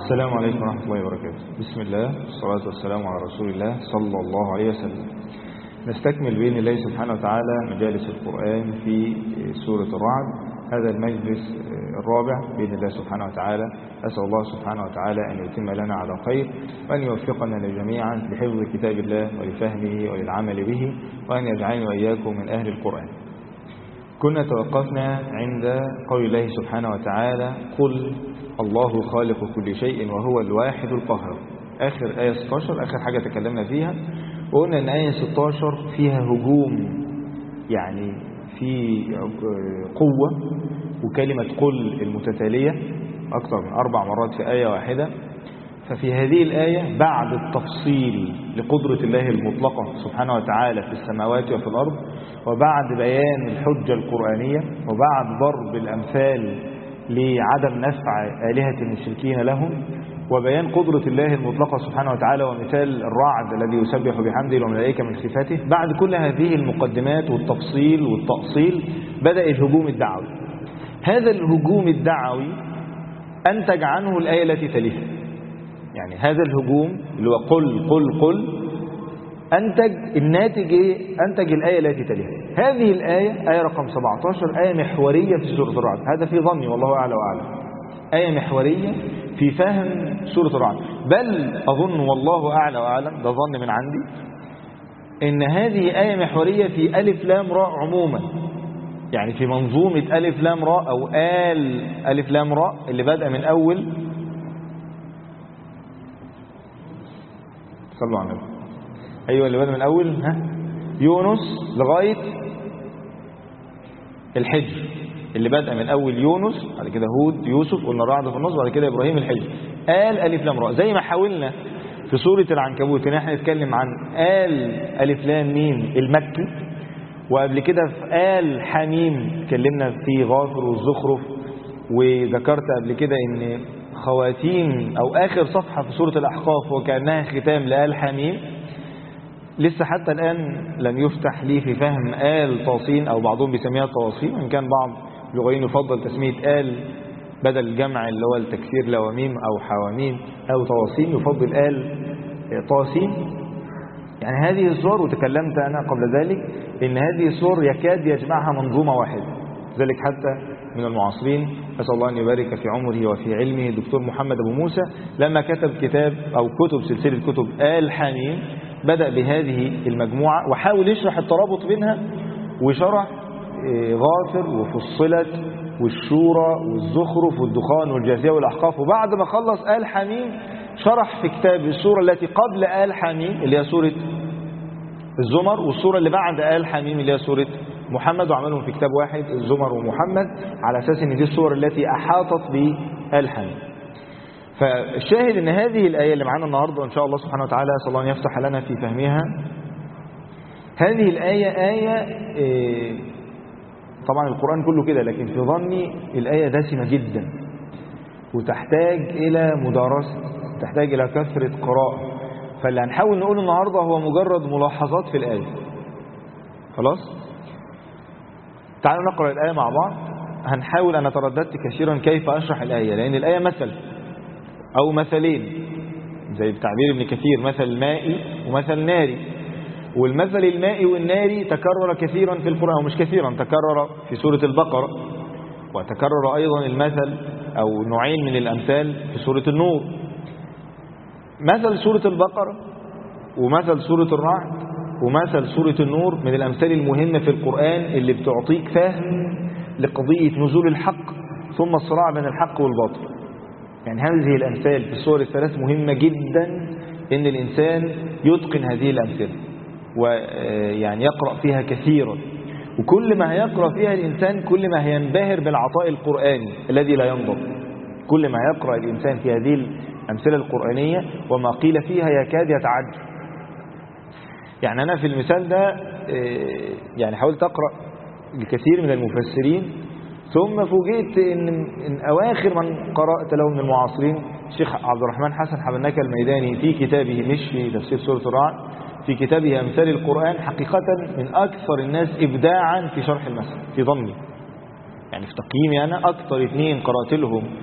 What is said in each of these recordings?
السلام عليكم ورحمة الله وبركاته. بسم الله والصلاة والسلام على رسول الله صلى الله عليه وسلم. نستكمل بإذن الله سبحانه وتعالى مجالس القرآن في سورة الرعد. هذا المجلس الرابع بإذن الله سبحانه وتعالى. أسأل الله سبحانه وتعالى أن يتم لنا على خير، وأن يوفقنا جميعا لحفظ كتاب الله ولفهمه وللعمل به، وأن يجعلني وإياكم من أهل القرآن. كنا توقفنا عند قول الله سبحانه وتعالى: قل الله خالق كل شيء وهو الواحد القهار. آخر آية 16 آخر حاجة تكلمنا فيها، وقلنا أن آية 16 فيها هجوم، يعني في قوة، وكلمة قل المتتالية أكثر من 4 مرات في آية واحدة. ففي هذه الآية بعد التفصيل لقدرة الله المطلقة سبحانه وتعالى في السماوات وفي الأرض، وبعد بيان الحجة القرآنية، وبعد ضرب الأمثال لعدم نفع آلهة المشركين لهم، وبيان قدرة الله المطلقة سبحانه وتعالى، ومثال الرعد الذي يسبح بحمده والملائكة من خفته، بعد كل هذه المقدمات والتفصيل والتأصيل بدأ الهجوم الدعوي. هذا الهجوم الدعوي أنتج عنه الآية التي تليها. يعني هذا الهجوم اللي هو قل أنتج الناتج إيه؟ أنتج الآية التي تليها. هذه الآية آية رقم 17 آية محورية في سورة الرعد. هذا في ظني والله أعلى وأعلم، آية محورية في فهم سورة الرعد. بل أظن والله أعلى وأعلم، ده ظن من عندي، إن هذه آية محورية في ألف لام راء عموما، يعني في منظومة ألف لام راء أو ألف لام راء اللي بدأ من أول، صلوا على النبي، أيوة اللي بدأ من أول يونس لغاية الحجر، اللي بدأ من أول يونس، بعد كده هود، يوسف، قلنا الرعد في النص، بعد كده إبراهيم، الحجر، ألف لام راء. زي ما حاولنا في سورة العنكبوت إن احنا نتكلم عن ألف لام ميم المكي، وقبل كده في حميم اتكلمنا في غافر والزخرف، وذكرت قبل كده إن خواتيم أو آخر صفحة في سورة الأحقاف وكأنها ختام حميم. لسه حتى الآن لم يفتح لي في فهم طاسين، أو بعضهم بيسميها طواسين، وإن كان بعض اللغويين يفضل تسمية بدل الجمع اللي هو التكسير لواميم أو حواميم أو طواسين، يفضل طاسين. يعني هذه الصور، وتكلمت أنا قبل ذلك إن هذه الصور يكاد يجمعها منظومة واحدة. ذلك حتى من المعاصرين، أسأل الله أن يبارك في عمره وفي علمه، الدكتور محمد أبو موسى، لما كتب كتاب أو كتب سلسلة كتب حميم، بدأ بهذه المجموعة وحاول يشرح الترابط بينها، وشرح غافر وفصلت والشورى والزخرف والدخان والجاثية والأحقاف. وبعد ما خلص حميم شرح في كتاب السورة التي قبل حميم اللي هي سورة الزمر، والسورة اللي بعد حميم اللي هي سورة محمد، وعملهم في كتاب واحد، الزمر ومحمد، على أساس ان دي السور التي أحاطت بحميم. فالشاهد ان هذه الآية اللي معانا النهاردة إن شاء الله سبحانه وتعالى، أسأل الله أن يفتح لنا في فهمها. هذه الآية طبعا القرآن كله كده، لكن في ظني الآية دسمة جدا، وتحتاج إلى مدارسة، تحتاج إلى كثرة قراءة. فاللي هنحاول نقوله النهاردة هو مجرد ملاحظات في الآية. خلاص؟ تعالوا نقرأ الآية مع بعض. هنحاول، أنا ترددت كثيرا كيف أشرح الآية، لأن الآية مثل أو مثلين، زي بتعبير ابن كثير، مثل مائي ومثل ناري. والمثل المائي والناري تكرر كثيرا في القرآن، ومش كثيرا، تكرر في سورة البقرة، وتكرر أيضا المثل أو نوعين من الأمثال في سورة النور. مثل سورة البقرة ومثل سورة الرعد ومثل سورة النور من الأمثال المهمة في القرآن اللي بتعطيك فهم لقضية نزول الحق ثم الصراع بين الحق والباطل. يعني هذه الأمثال في السور الثلاث مهمة جدا إن الإنسان يتقن هذه الأمثال، ويعني يقرأ فيها كثيرا. وكل ما يقرأ فيها الإنسان كل ما ينبهر بالعطاء القرآني الذي لا ينضب. كل ما يقرأ الإنسان في هذه الأمثلة القرآنية وما قيل فيها يكاد يتعجب. يعني أنا في المثال ده يعني حاولت أقرأ الكثير من المفسرين، ثم فوجئت إن أواخر من قرأت له من المعاصرين الشيخ عبد الرحمن حسن حبناكة الميداني في كتابه، مش في تفسير سورة الرعد، في كتابه أمثال القرآن، حقيقة من أكثر الناس إبداعا في شرح المثل في ظني. يعني في تقييمي أنا أكثر 2 قرأت لهم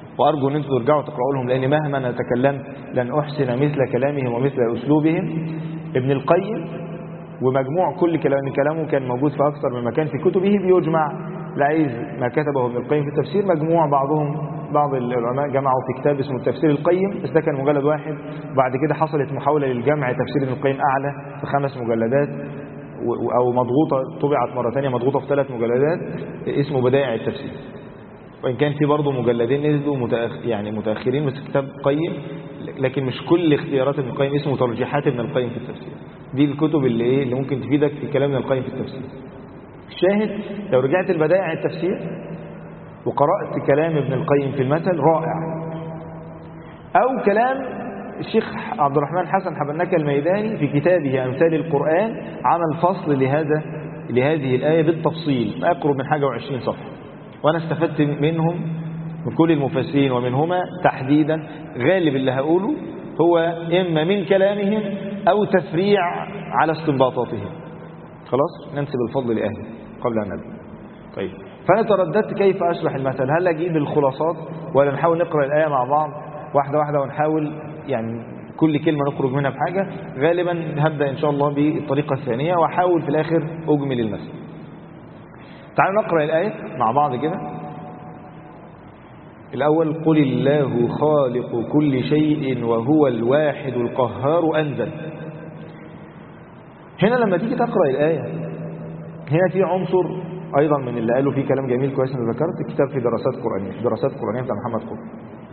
وأرجو أن أنتم ترجعوا تقرأوا لهم، لأن مهما أنا تكلمت لن أحسن مثل كلامهم ومثل أسلوبهم. ابن القيم ومجموع كل كلامه كان موجود في أكثر من مكان في كتبه بيجمع، لعايز ما كتبه ابن القيم في التفسير مجموع، بعض العلماء جمعوا في كتاب اسمه التفسير القيم، بس ده كان مجلد واحد. بعد كده حصلت محاولة للجمع تفسير ابن القيم أعلى في 5 مجلدات، أو مضغوطة طبعت مرة ثانية مضغوطة في 3 مجلدات اسمه بدائع التفسير، وإن كان في برضه مجلدين نزلوا متأخرين بس كتاب قيم، لكن مش كل اختيارات ابن القيم، اسمه ترجيحات ابن القيم في التفسير. دي الكتب اللي ممكن تفيدك في كلام ابن القيم في التفسير. الشاهد لو رجعت البدائع التفسير وقرأت كلام ابن القيم في المثل رائع، أو كلام الشيخ عبد الرحمن حسن حبنكة الميداني في كتابه أمثال القرآن، عمل فصل لهذه الآية بالتفصيل ما يقرب من حاجة و20 صفحة، وأنا استفدت منهم من كل المفسرين ومنهما تحديدا. غالب اللي هقوله هو إما من كلامهم أو تفريع على استنباطاتهم. خلاص ننسب الفضل لأهله قبل أن نبدأ. طيب، فأنا ترددت كيف أشرح المثل، هل أجيب الخلاصات ولا نحاول نقرأ الآية مع بعض واحدة واحدة ونحاول كل كلمة نخرج منها بحاجة. غالبا هبدأ إن شاء الله بالطريقة الثانية وأحاول في الآخر أجمل المثل. تعالوا نقرأ الآية مع بعض كده. الأول: قل الله خالق كل شيء وهو الواحد القهار أنزل. هنا لما تيجي تقرأ الآية هنا في عنصر أيضا من اللي قالوا فيه كلام جميل كويس أنا ذكرت الكتاب في دراسات قرآنية بتاع محمد قطب.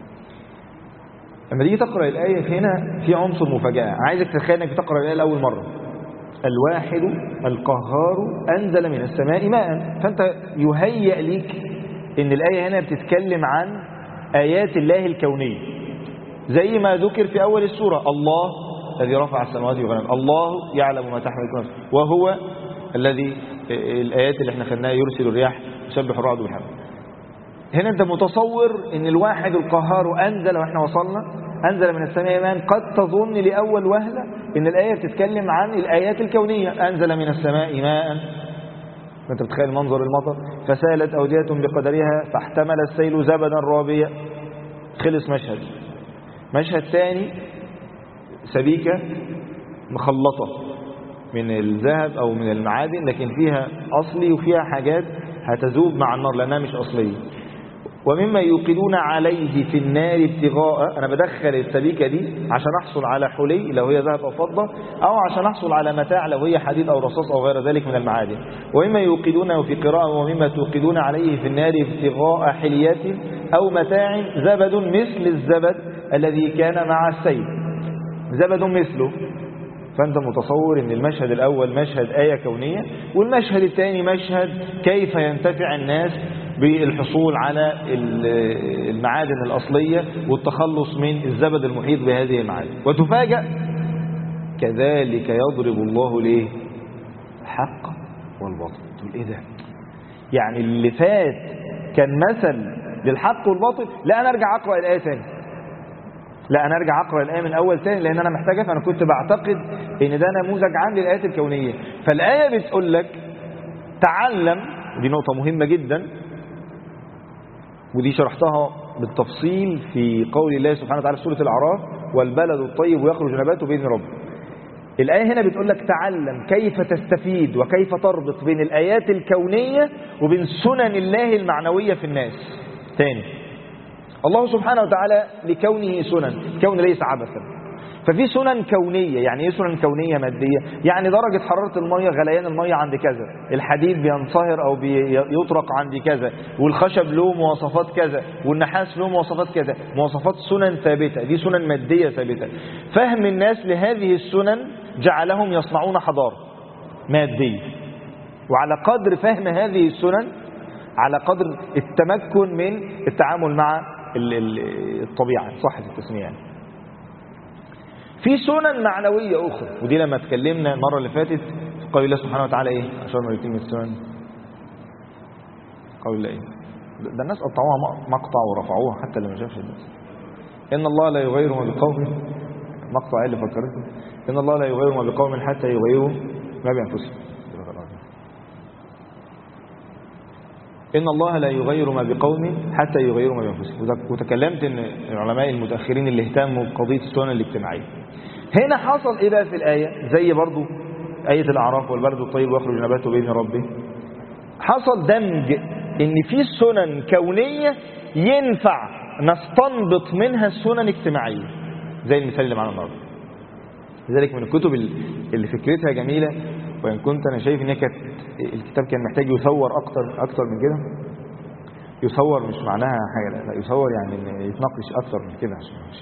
لما تيجي تقرأ الآية هنا في عنصر مفاجأة، عايزك تتخيل انك بتقرأ الآية لأول مرة. الواحد القهار أنزل من السماء ماء، فأنت يهيأ ليك إن الآية هنا بتتكلم عن آيات الله الكونية زي ما ذكر في أول السورة: الله الذي رفع السماوات والأرض، الله يعلم ما تحمل كل نفس، وهو الذي الآيات اللي احنا خدناها: يرسل الرياح يسبح الرعد بحمده. هنا انت متصور ان الواحد القهار أنزل، واحنا وصلنا أنزل من السماء ماء، قد تظن لأول وهلة ان الآية بتتكلم عن الآيات الكونية: أنزل من السماء ماء، انت بتخيل منظر المطر، فسالت أودية بقدرها فاحتمل السيل زبدا رابيا. خلص مشهد ثاني: سبيكة مخلطة من الذهب أو من المعادن، لكن فيها أصلي وفيها حاجات هتذوب مع النار لأنها مش أصلية. ومما يوقدون عليه في النار ابتغاء، أنا بدخل السبيكة دي عشان أحصل على حلي لو هي ذهب أو فضة، أو عشان أحصل على متاع لو هي حديد أو رصاص أو غير ذلك من المعادن. ومما يوقدونه في قراءة: ومما توقدون عليه في النار ابتغاء حلية أو متاع زبد مثل الزبد الذي كان مع السيل، زبد مثله. فأنت متصور أن المشهد الأول مشهد آية كونية، والمشهد الثاني مشهد كيف ينتفع الناس بالحصول على المعادن الأصلية والتخلص من الزبد المحيط بهذه المعادن. وتفاجأ: كذلك يضرب الله ليه الحق والباطل. تقول إيه ده؟ يعني اللي فات كان مثل للحق والباطل، لا أنا أرجع أقرأ الآية ثاني، لا أنا أرجع أقرأ الآية من أول ثاني، لأن أنا محتاجة. فأنا كنت بعتقد إن ده نموذج عام للآيات الكونية. فالآية بتقول لك تعلم، ودي نقطة مهمة جدا، ودي شرحتها بالتفصيل في قول الله سبحانه وتعالى في سورة الأعراف: والبلد الطيب يخرج نباته بإذن ربه. الآية هنا بتقول لك تعلم كيف تستفيد وكيف تربط بين الآيات الكونية وبين سنن الله المعنوية في الناس. تاني، الله سبحانه وتعالى لكونه سنن، كون ليس عبثا، ففي سنن كونية. يعني ايه سنن كونية مادية؟ يعني درجة حرارة المية، غليان المية عند كذا، الحديد بينصهر أو بيطرق عند كذا، والخشب له مواصفات كذا، والنحاس له مواصفات كذا، مواصفات سنن ثابتة، دي سنن مادية ثابتة. فهم الناس لهذه السنن جعلهم يصنعون حضارة مادية، وعلى قدر فهم هذه السنن على قدر التمكن من التعامل مع الطبيعة، صح التسمية يعني. في سنن معنوية أخرى، ودي لما اتكلمنا المرة اللي فاتت في قول الله سبحانه وتعالى إيه؟ عشان ما يتم السنن، قول الله إيه؟ ده الناس قطعوها مقطع ورفعوها حتى اللي ما شافش الناس. إن الله لا يغير ما بقوم، مقطع اللي فكرته، إن الله لا يغير ما بقوم حتى يغيروا ما بأنفسهم. إن الله لا يغير ما بقوم حتى يغيروا ما بأنفسهم. وتكلمت إن العلماء المتأخرين اللي اهتموا بقضية السنن الاجتماعية، هنا حصل إيه بقى في الآية؟ زي برضو آية الأعراف والبلد الطيب ويخرج نباته بإذن ربه، حصل دمج إن في سنن كونية ينفع نستنبط منها السنن اجتماعية، زي المثال اللي معنا النهارده. لذلك من الكتب اللي فكرتها جميلة، وإن كنت أنا شايف إن الكتاب كان محتاج يثور أكتر من كده. يثور مش معناها حاجة، لا يثور يعني إن يتناقش أكتر من كده.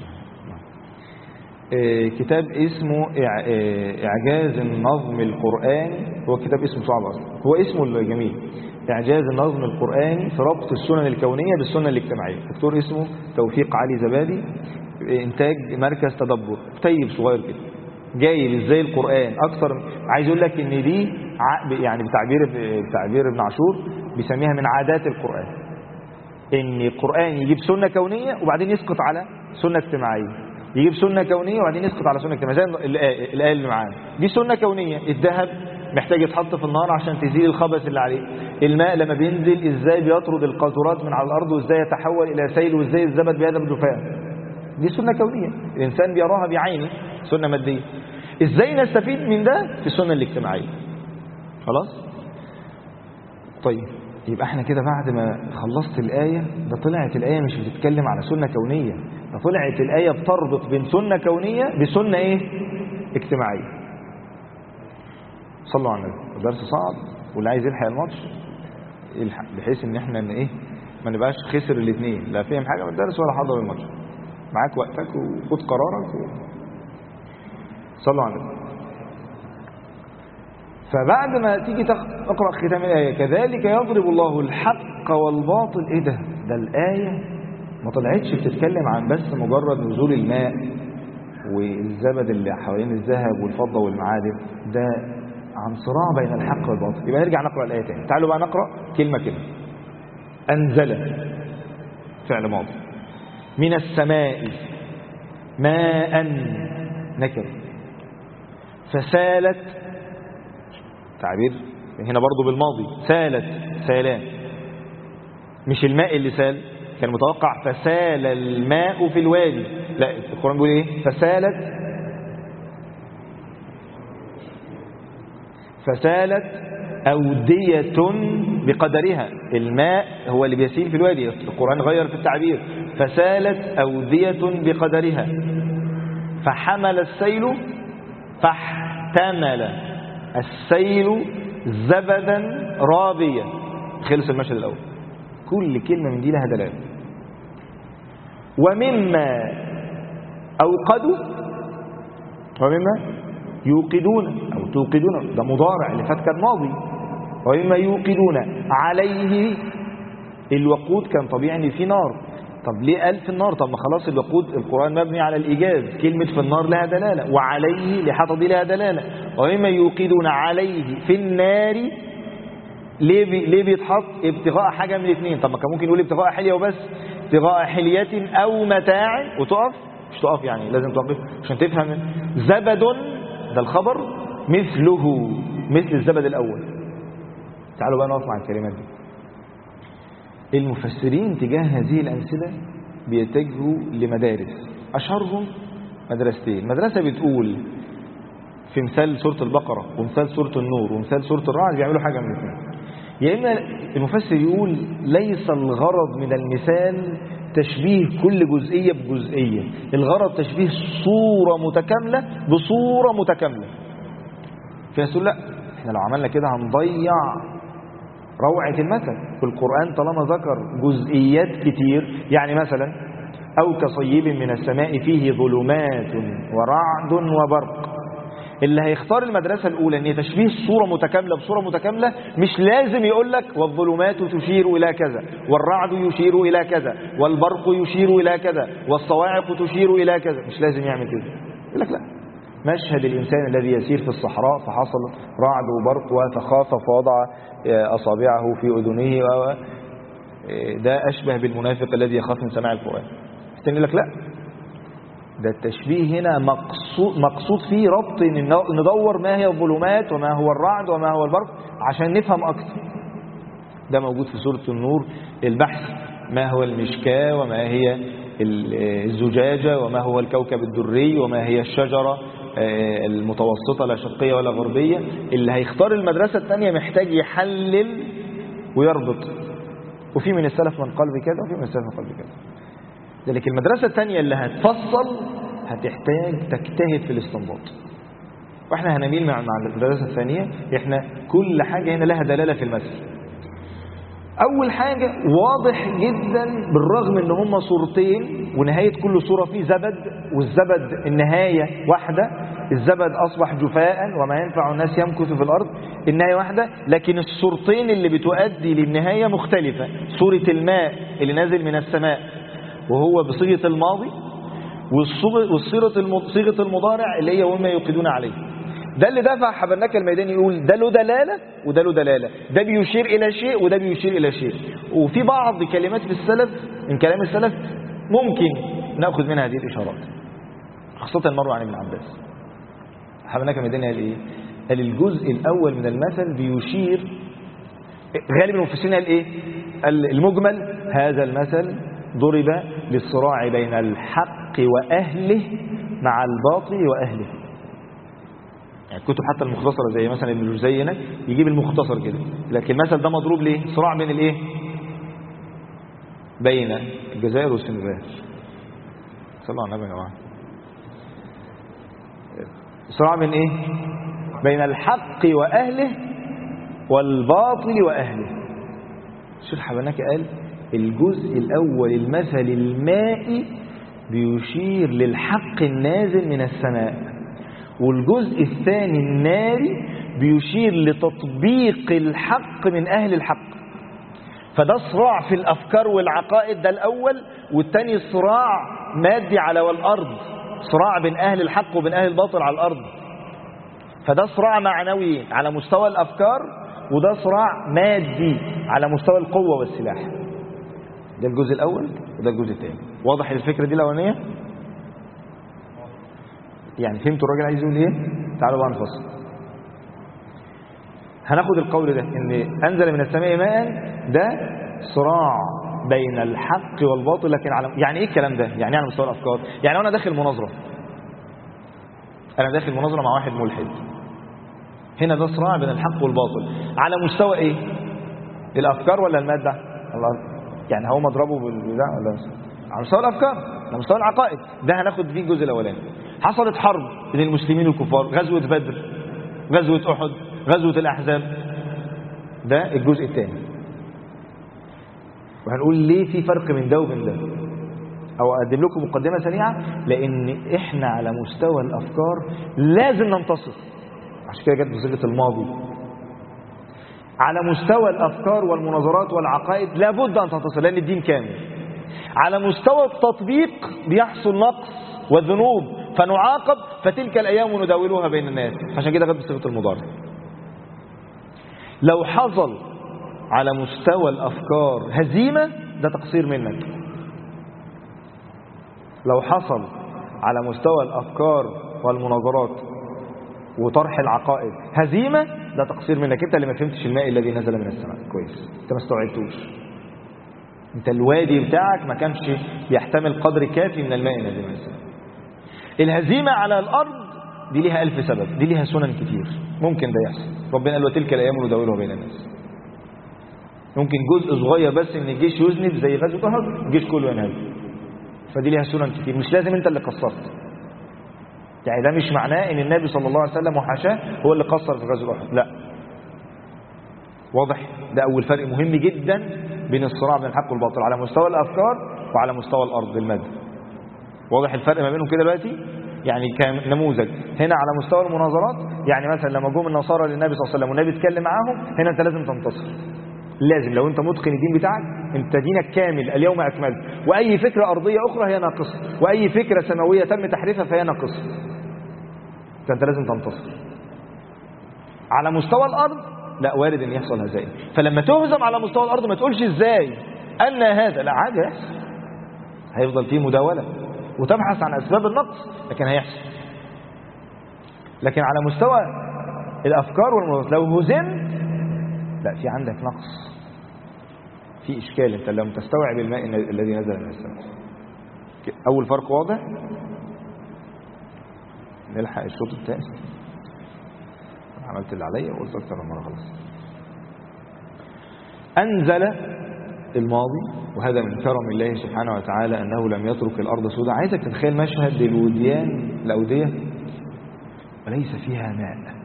كتاب اسمه إعجاز النظم القرآني، هو كتاب اسمه صعب أصلا، هو اسمه الجميل إعجاز النظم القرآني في ربط السنن الكونية بالسنن الاجتماعية. دكتور اسمه توفيق علي زبادي، إنتاج مركز تدبر، كتيب صغير كده جايب ازاي القرآن اكثر. عايز اقول لك ان دي يعني بتعبير ابن عاشور بيسميها من عادات القرآن، ان القرآن يجيب سنة كونية وبعدين يسقط على سنة اجتماعية، يجيب سنة كونية وبعدين يسقط على سنة اجتماعية. زي الآية اللي معانا دي سنة كونية، الذهب محتاج يتحط في النار عشان تزيل الخبث اللي عليه، الماء لما بينزل ازاي بيطرد القاذورات من على الارض وازاي يتحول الى سيل وازاي الزبد بيذهب الجفاف، دي سنة كونية الانسان بيراها بعينه، سنة مادية. ازاي نستفيد من ده في السنة الاجتماعية؟ خلاص طيب، يبقى احنا كده بعد ما خلصت الآية، ده طلعت الآية مش بتتكلم على سنة كونية، ده طلعت الآية بتربط بين سنة كونية بسنة ايه؟ اجتماعية. صلوا على النبي. الدرس صعب واللي عايز يلحق الماتش يلحق، بحيث ان احنا ما نبقاش خسر الاثنين، لا فهم حاجة من الدرس ولا حضر الماتش. معاك وقتك وخد قرارك صلوا على النبي. فبعد ما تيجي تقرأ ختام الآية كذلك يضرب الله الحق والباطل، ايه ده الآية ما طلعتش بتتكلم عن بس مجرد نزول الماء والزبد اللي حوالين الذهب والفضة والمعادن، ده عن صراع بين الحق والباطل. يبقى نرجع نقرأ الآية تاني. تعالوا بقى نقرأ كلمة كلمة. أنزل فعل ماضي، من السماء ماء نكر، فسالت تعبير هنا برضو بالماضي، سالت سيلان، مش الماء اللي سال، كان متوقع فسال الماء في الوادي، لا القرآن بيقول ايه؟ فسالت أودية بقدرها، الماء هو اللي بيسيل في الوادي، القرآن غير في التعبير، فسالت أودية بقدرها فحمل السيل فاحتمل السيل زبدا رابيا. خلص المشهد الأول. كل كلمة من دي لها دلالة. ومما أوقدوا ومما يوقدون أو توقدون، ده مضارع اللي فات كان ماضي. ومما يوقدون عليه، الوقود كان طبيعي ان في نار، طب ليه قال في النار؟ طب ما خلاص الوقود القرآن مبني على الإيجاز، كلمة في النار لها دلالة، وعليه لحظة دي لها دلالة. ومما يوقدون عليه في النار، ليه بيتحط؟ ابتغاء حاجة من الاثنين. طب ما كان ممكن يقول ابتغاء حلية وبس، ابتغاء حلية أو متاع وتقف، مش تقف يعني لازم توقف عشان تفهم. زبد ده الخبر، مثله مثل الزبد الأول. تعالوا بقى نقف مع الكلمات دي. المفسرين تجاه هذه الأمثلة بيتجهوا لمدارس، أشهرهم مدرستين. مدرسة بتقول في مثال سورة البقرة ومثال سورة النور ومثال سورة الرعد بيعملوا حاجة من الاثنين. يا إما المفسر يقول ليس الغرض من المثال تشبيه كل جزئية بجزئية، الغرض تشبيه صورة متكاملة بصورة متكاملة. فيقول لا، احنا لو عملنا كده هنضيع روعة المثل. في القرآن طالما ذكر جزئيات كتير، يعني مثلا أو كصيب من السماء فيه ظلمات ورعد وبرق، اللي هيختار المدرسة الأولى أن تشبيه صورة متكاملة بصورة متكاملة، مش لازم يقول لك والظلمات تشير إلى كذا والرعد يشير إلى كذا والبرق يشير إلى كذا والصواعق تشير إلى كذا، مش لازم يعمل كده. يقول لك لا، مشهد الإنسان الذي يسير في الصحراء فحصل رعد وبرق وتخاف فوضع أصابعه في أذنيه، ده أشبه بالمنافق الذي يخاف من سماع القرآن. يقول لك لا، ده التشبيه هنا مقصود فيه ربط، ندور ما هي الظلمات وما هو الرعد وما هو البرق عشان نفهم أكثر. ده موجود في سورة النور، البحث ما هو المشكاة وما هي الزجاجة وما هو الكوكب الدري وما هي الشجرة المتوسطة لا شرقية ولا غربية. اللي هيختار المدرسة الثانية محتاج يحلل ويربط، وفي من السلف من قال بكذا وفي من السلف من قال بكذا. لكن المدرسة الثانية اللي هتفصل هتحتاج تجتهد في الاستنباط، واحنا هنميل مع المدرسة الثانية. احنا كل حاجة هنا لها دلالة في المثل. اول حاجة واضح جدا بالرغم ان هما صورتين ونهاية كل صورة فيه زبد، والزبد النهاية واحدة، الزبد اصبح جفاء وما ينفع الناس يمكث في الارض، النهاية واحدة، لكن الصورتين اللي بتؤدي للنهاية مختلفة. صورة الماء اللي نازل من السماء وهو بصيغة الماضي، وصيغة المضارع اللي هي وما يوقدون عليه. ده اللي دفع حبرناك الميداني يقول ده له دلالة وده له دلالة، ده بيشير إلى شيء وده بيشير إلى شيء. وفي بعض كلمات في السلف من كلام السلف ممكن نأخذ منها هذه الإشارات، خاصة المروي عن ابن عباس. حبرناك الميداني قال إيه؟ قال الجزء الأول من المثل بيشير، غالب المفسرين قال إيه؟ قال المجمل هذا المثل ضرب للصراع بين الحق وأهله مع الباطل وأهله. يعني الكتب حتى المختصرة زي مثلا ابن الجوزي هنا يجيب المختصر كده، لكن المثل ده مضروب ليه؟ صراع بين الايه؟ بين الجزائر والسنغال. صلوا على النبي يا جماعه. صراع بين ايه؟ بين الحق واهله والباطل واهله. الشيخ حبناكي قال الجزء الاول المثل المائي بيشير للحق النازل من السماء، والجزء الثاني الناري بيشير لتطبيق الحق من أهل الحق. فده صراع في الأفكار والعقائد، ده الأول، والثاني صراع مادي على والأرض، صراع بين أهل الحق وبين أهل الباطل على الأرض. فده صراع معنوي على مستوى الأفكار، وده صراع مادي على مستوى القوة والسلاح. ده الجزء الأول وده الجزء الثاني. واضح الفكرة دي الأولانية؟ يعني فهمتوا الراجل عايز يقول ايه؟ تعالوا بقى نفصل. هناخد القول ده ان انزل من السماء ماء، ده صراع بين الحق والباطل، لكن على يعني ايه الكلام ده؟ يعني على مستوى الافكار. يعني انا داخل مناظره، مع واحد ملحد، هنا ده صراع بين الحق والباطل على مستوى ايه؟ الافكار ولا الماده؟ الله، يعني هو مضربه بالبتاع ولا على مستوى الافكار، على مستوى العقائد. ده هناخد فيه الجزء الاولاني. حصلت حرب بين المسلمين والكفار، غزوة بدر، غزوة أحد، غزوة الأحزاب، ده الجزء الثاني. وهنقول ليه في فرق من ده وبين ده، أو أقدم لكم مقدمة سريعة، لأن إحنا على مستوى الأفكار لازم ننتصر، عشان كده جت بصيغة الماضي. على مستوى الأفكار والمناظرات والعقائد لابد أن تنتصر، لأن الدين كامل. على مستوى التطبيق بيحصل نقص وذنوب فنعاقب، فتلك الأيام نداولها بين الناس، عشان كده جت بصيغة المضارع. لو حصل على مستوى الأفكار هزيمة، ده تقصير منك. لو حصل على مستوى الأفكار والمناظرات وطرح العقائد هزيمة، ده تقصير منك. انت اللي ما فهمتش الماء الذي نزل من السماء كويس، انت ما استوعبتوش. انت الوادي بتاعك ما كانش يحتمل قدر كافي من الماء الذي نزل من السماء. الهزيمة على الأرض دي ليها 1000 سبب، دي ليها سنن كتير، ممكن ده يحصل. ربنا قال وتلك الأيام نداولها بين الناس. ممكن جزء صغير بس من الجيش يذنب زي غزوة أحد، الجيش كله ينهزم. فدي ليها سنن كتير، مش لازم انت اللي قصرت. يعني ده مش معناه ان النبي صلى الله عليه وسلم وحاشاه هو اللي قصر في غزوة أحد، لا. واضح؟ ده أول فرق مهم جدا بين الصراع بين الحق والباطل على مستوى الأفكار وعلى مستوى الأرض المادة. واضح الفرق ما بينهم كده دلوقتي؟ يعني كنموذج هنا على مستوى المناظرات، يعني مثلا لما جم النصارى للنبي صلى الله عليه وسلم والنبي اتكلم معاهم، هنا انت لازم تنتصر. لازم، لو انت متقن الدين بتاعك، انت دينك كامل، اليوم اكملت. واي فكره ارضيه اخرى هي ناقصه، واي فكره سماويه تم تحريفها فهي ناقصه. فانت لازم تنتصر. على مستوى الارض لا، وارد ان يحصل هزائم. فلما تهزم على مستوى الارض ما تقولش ازاي ان هذا، لا، عادي هيحصل، هيفضل فيه مداوله وتبحث عن اسباب النقص، لكن هيحصل. لكن على مستوى الافكار والمناظرات لو هزمت، لا، في عندك نقص، في إشكال، أنت لم تستوعب الماء الذي نزل من السماء. أول فرق واضح. نلحق الشوط الثاني. عملت اللي عليا وقلت أكثر من مرة خلاص. أنزل الماضي، وهذا من كرم الله سبحانه وتعالى أنه لم يترك الأرض سوداء. عايزك تتخيل مشهد للوديان، الأودية وليس فيها ماء،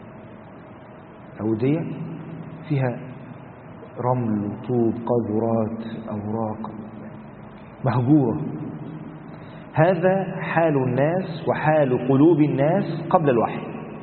أودية فيها رمل وطوب قاذورات أوراق مهجورة. هذا حال الناس وحال قلوب الناس قبل الوحي.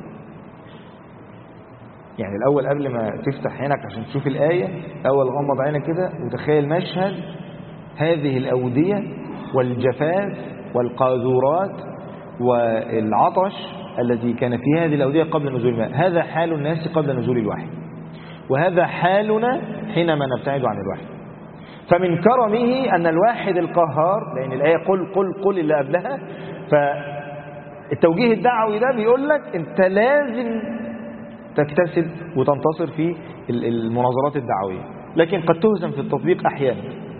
يعني الأول قبل ما تفتح عينك عشان تشوف الآية، أول غمض عينك كده وتخيل مشهد هذه الأودية والجفاف والقاذورات والعطش الذي كان في هذه الأودية قبل نزول الماء. هذا حال الناس قبل نزول الوحي، وهذا حالنا حينما نبتعد عن الوحي. فمن كرمه أن الواحد القهار، لأن الآية قل قل قل اللي قبلها، فالتوجيه الدعوي ده بيقول لك أنت لازم تكتسب وتنتصر في المناظرات الدعوية، لكن قد تهزم في التطبيق أحيانا.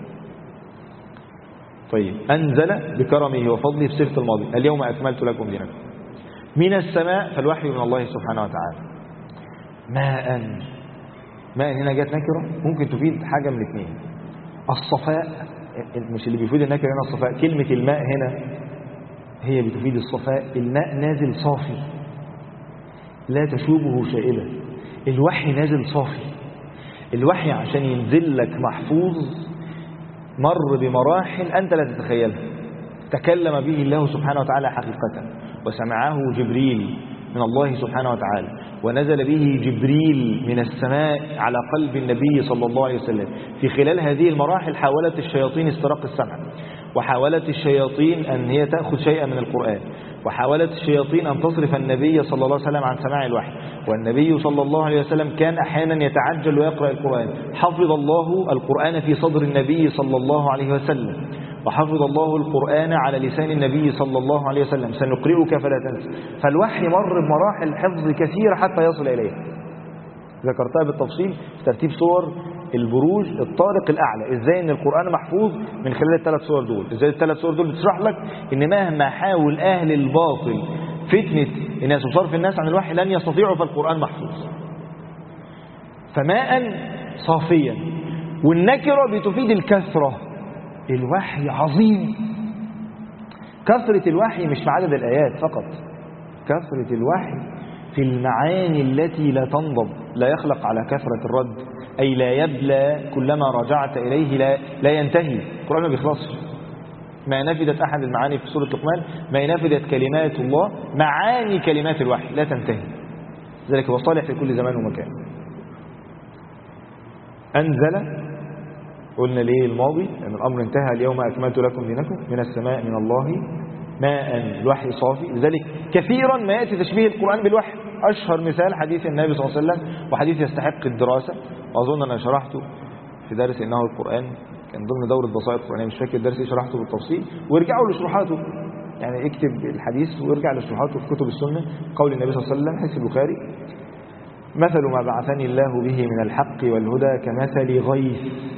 طيب، أنزل بكرمه وفضله في سيرة الماضي. اليوم أكملت لكم دينكم. من السماء، فالوحي من الله سبحانه وتعالى. ماء هنا جت نكرة ممكن تفيد حاجة من الاثنين. الصفاء، مش اللي بيفيد النكرة هنا الصفاء، كلمة الماء هنا هي بتفيد الصفاء. الماء نازل صافي لا تشوبه شائبة. الوحي نازل صافي. الوحي عشان ينزل لك محفوظ مر بمراحل أنت لا تتخيلها. تكلم به الله سبحانه وتعالى حقيقة، وسمعه جبريل من الله سبحانه وتعالى، ونزل به جبريل من السماء على قلب النبي صلى الله عليه وسلم. في خلال هذه المراحل حاولت الشياطين استراق السمع، وحاولت الشياطين أن هي تأخذ شيئا من القرآن، وحاولت الشياطين أن تصرف النبي صلى الله عليه وسلم عن سماع الوحي. والنبي صلى الله عليه وسلم كان أحيانا يتعجل ويقرأ القرآن. حفظ الله القرآن في صدر النبي صلى الله عليه وسلم، وحفظ الله القرآن على لسان النبي صلى الله عليه وسلم. سنقرئك فلا تنسى. فالوحي مر بمراحل حفظ كثيرة حتى يصل إليه، ذكرتها بالتفصيل في ترتيب صور البروج الطارق الأعلى. إزاي أن القرآن محفوظ من خلال الثلاث صور دول. إزاي الثلاث صور دول بتشرح لك أن مهما حاول أهل الباطل فتنة الناس وصرف الناس عن الوحي لن يستطيعوا، فالقرآن محفوظ. فماء صافيا، والنكرة بتفيد الكثرة. الوحي عظيم. كثرة الوحي مش في عدد الآيات فقط، كثرة الوحي في المعاني التي لا تنضب، لا يخلق على كثرة الرد، أي لا يبلى، كلما رجعت إليه لا ينتهي. القرآن ما بيخلصش. ما نفدت أحد المعاني في سورة لقمان، ما نفدت كلمات الله، معاني كلمات الوحي لا تنتهي، ذلك هو صالح في كل زمان ومكان. أنزل، قلنا ليه الماضي لأن الأمر انتهى. اليوم أكملت لكم دينكم. من السماء من الله ماء، الوحي صافي. لذلك كثيرا ما يأتي تشبيه القرآن بالوحي. أشهر مثال حديث النبي صلى الله عليه وسلم، وحديث يستحق الدراسة، وأظن أنا شرحته في درس إنه القرآن، كان ضمن دورة بصائر القرآن، مش فاكر الدرس شرحته بالتفصيل، وارجعوا لشروحاته. يعني اكتب الحديث وارجع لشروحاته في كتب السنة. قول النبي صلى الله عليه وسلم حديث البخاري: مثل ما بعثني الله به من الحق والهدى كمثل غيث.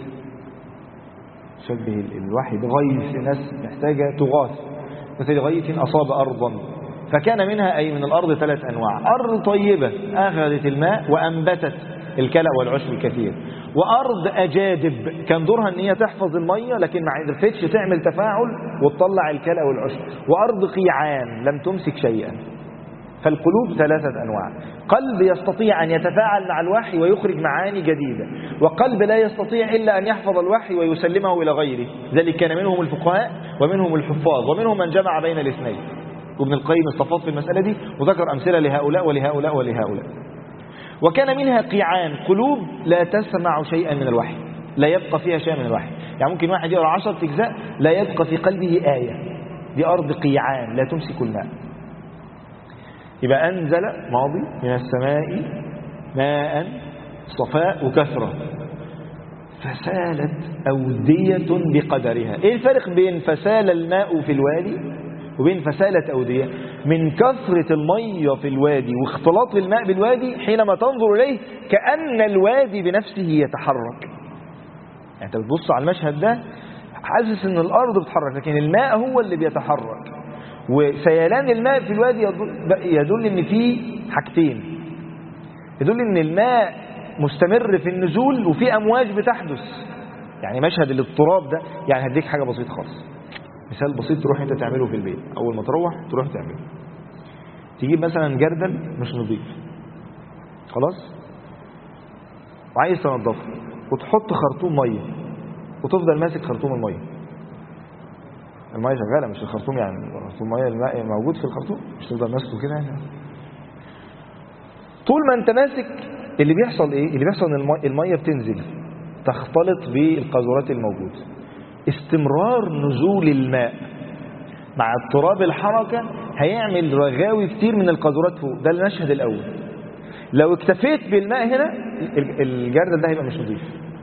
شبه الوحي بغيث، الناس محتاجة تغاث. مثل غيث أصاب أرضا فكان منها، أي من الأرض، 3 أنواع. أرض طيبة أخذت الماء وأنبتت الكلأ والعشب الكثير، وأرض أجادب كان دورها أن هي تحفظ المية لكن ما عرفتش تعمل تفاعل وتطلع الكلأ والعشب، وأرض قيعان لم تمسك شيئا. فالقلوب 3 أنواع: قلب يستطيع أن يتفاعل مع الوحي ويخرج معاني جديدة، وقلب لا يستطيع إلا أن يحفظ الوحي ويسلمه إلى غيره. ذلك كان منهم الفقهاء ومنهم الحفاظ ومنهم من جمع بين الاثنين. وابن القيم استفاض في المسألة دي وذكر أمثلة لهؤلاء ولهؤلاء ولهؤلاء. وكان منها قيعان، قلوب لا تسمع شيئا من الوحي، لا يبقى فيها شيء من الوحي. يعني ممكن واحد يقرأ 10 أجزاء لا يبقى في قلبه آية. دي أرض قيعان لا تمسك الماء. يبقى أنزل ماضي من السماء ماء صفاء وكثرة، فسالت أودية بقدرها. إيه الفرق بين فسال الماء في الوادي وبين فسالة أودية؟ من كثرة المية في الوادي واختلاط الماء بالوادي، حينما تنظر إليه كأن الوادي بنفسه يتحرك. يعني أنت بتبص على المشهد ده حاسس إن الأرض بتتحرك، لكن الماء هو اللي بيتحرك. وسيلان الماء في الوادي يدل إن في حاجتين، يدل إن الماء مستمر في النزول وفي أمواج بتحدث. يعني مشهد الاضطراب ده، يعني هديك حاجة بسيطة خالص، مثال بسيط تروح انت تعمله في البيت. اول ما تروح تروح تعمله، تجيب مثلا جردل مش نظيف خلاص وعايز تنضفه، وتحط خرطوم ميه وتفضل ماسك خرطوم الميه شغاله مش الخرطوم، يعني خرطوم ميه الماء موجود في الخرطوم، مش تفضل ماسكه كده يعني. طول ما انت ماسك اللي بيحصل ايه؟ اللي بيحصل ان الميه بتنزل تختلط بالقاذورات الموجوده. استمرار نزول الماء مع اضطراب الحركة هيعمل رغاوي كتير من القاذورات فوق. ده المشهد الأول. لو اكتفيت بالماء هنا الجردل ده هيبقى مش نظيف.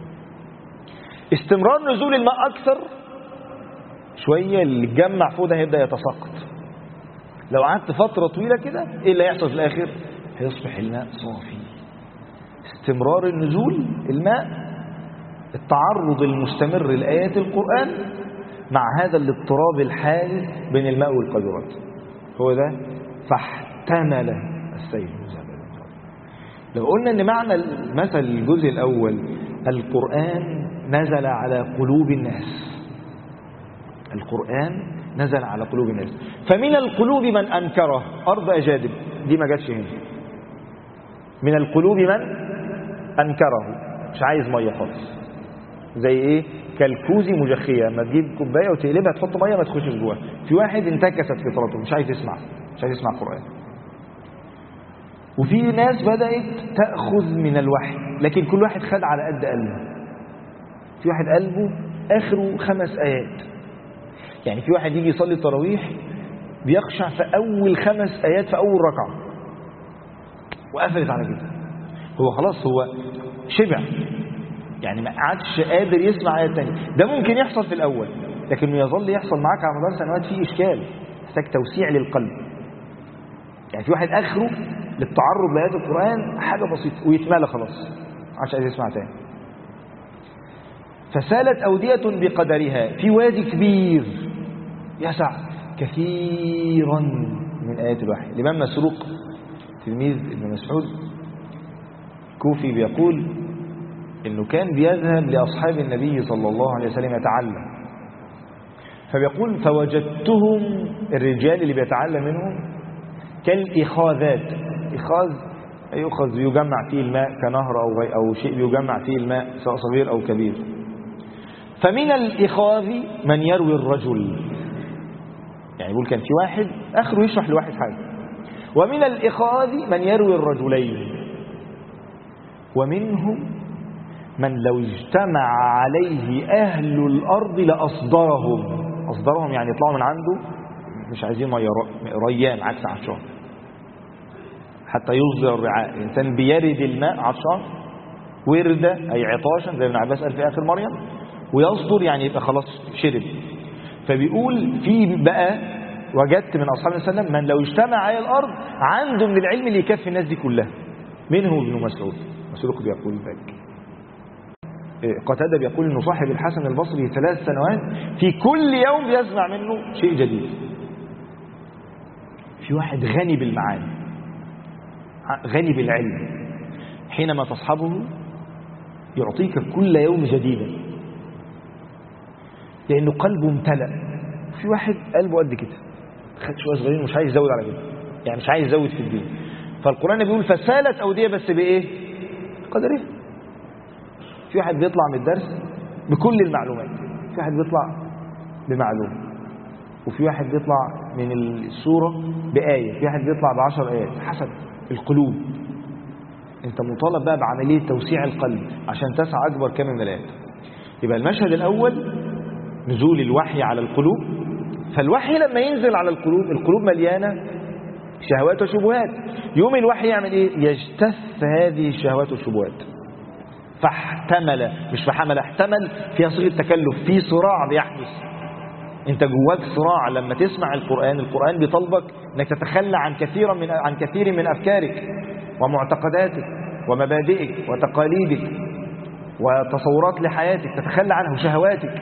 استمرار نزول الماء أكثر شوية، اللي اتجمع فوق ده هيبدأ يتساقط. لو قعدت فترة طويلة كده ايه اللي هيحصل في الآخر؟ هيصبح الماء صافي. استمرار النزول الماء، التعرض المستمر لآيات القرآن مع هذا الاضطراب الحالي بين الماء والقاذورات، هو ده فاحتمل السيل زبدا. لو قلنا ان معنى مثل الجزء الأول القرآن نزل على قلوب الناس، القرآن نزل على قلوب الناس، فمن القلوب من أنكره. أرض أجادب دي ما جاتش هنا. من القلوب من أنكره، مش عايز مية خالص. زي ايه؟ كالكوزي مجخية، لما تجيب كوبايه وتقلبها تحط ميه ما تخشش جواها. في واحد انتكست فطرته، مش عايز يسمع قرآن. وفي ناس بدأت تأخذ من الوحي، لكن كل واحد خد على قد قلبه. في واحد قلبه آخره 5 آيات، يعني في واحد يجي يصلي التراويح بيخشع في أول 5 آيات في أول ركعة وقفلت على كده. هو خلاص هو شبع، يعني ما قعدش قادر يسمع آيات تانية. ده ممكن يحصل في الأول، لكنه يظل يحصل معاك على مدار سنوات. فيه إشكال، محتاج توسيع للقلب. يعني في واحد آخره للتعرض لآيات القرآن حاجة بسيطة ويتمالى خلاص، ما عادش عايز يسمع تاني. فسالت أودية بقدرها في وادي كبير يسع كثيرا من آيات الوحي. الإمام مسروق تلميذ ابن مسعود كوفي بيقول إنه كان بيذهب لأصحاب النبي صلى الله عليه وسلم يتعلم، فبيقول فوجدتهم الرجال اللي بيتعلم منهم كالإخاذات. إخاذ يؤخذ يجمع فيه الماء كنهر أو شيء يجمع فيه الماء سواء صغير أو كبير. فمن الإخاذ من يروي الرجل، يعني يقول كان في واحد آخره يشرح لواحد حاجة. ومن الإخاذ من يروي الرجلين، ومنهم من لو اجتمع عليه أهل الأرض لأصدرهم. أصدرهم يعني يطلعوا من عنده مش عايزين مية، ريان عكس عطشان، حتى يصدر الرعاء. الإنسان بيرد الماء عطشان، وردة أي عطاشا زي ابن عباس قال في آخر مريم، ويصدر يعني يبقى خلاص شرب. فبيقول في بقى وجدت من أصحاب النبي صلى الله عليه وسلم من لو اجتمع على الأرض عنده من العلم اللي يكفي الناس دي كلها، منهم ابن مسعود. مسروق بيقول ذلك. قتادة بيقول إنه صاحب الحسن البصري 3 سنوات في كل يوم بيسمع منه شيء جديد. في واحد غني بالمعاني، غني بالعلم، حينما تصحبه يعطيك كل يوم جديدا لأنه قلبه امتلأ. في واحد قلبه قد كده، خد شوية صغيرين مش عايز يزود على كده، يعني مش عايز يزود في الدين. فالقرآن بيقول فسالت أودية، بس بإيه؟ قدره. في واحد بيطلع من الدرس بكل المعلومات، في واحد بيطلع بمعلومة، وفي واحد بيطلع من السورة بآية، في واحد بيطلع ب10 آيات، حسب القلوب. انت مطالب بقى بعملية توسيع القلب عشان تسعى أكبر كم من الآيات. يبقى المشهد الأول نزول الوحي على القلوب. فالوحي لما ينزل على القلوب، القلوب مليانة شهوات وشبهات، يوم الوحي يعمل ايه؟ يجتث هذه الشهوات والشبهات. فاحتمل، مش فحمل، احتمل فيها صيغة تكلف، في صراع بيحدث. انت جواك صراع لما تسمع القرآن. القرآن بيطلبك انك تتخلى عن كثير من افكارك ومعتقداتك ومبادئك وتقاليدك وتصورات لحياتك تتخلى عنها وشهواتك.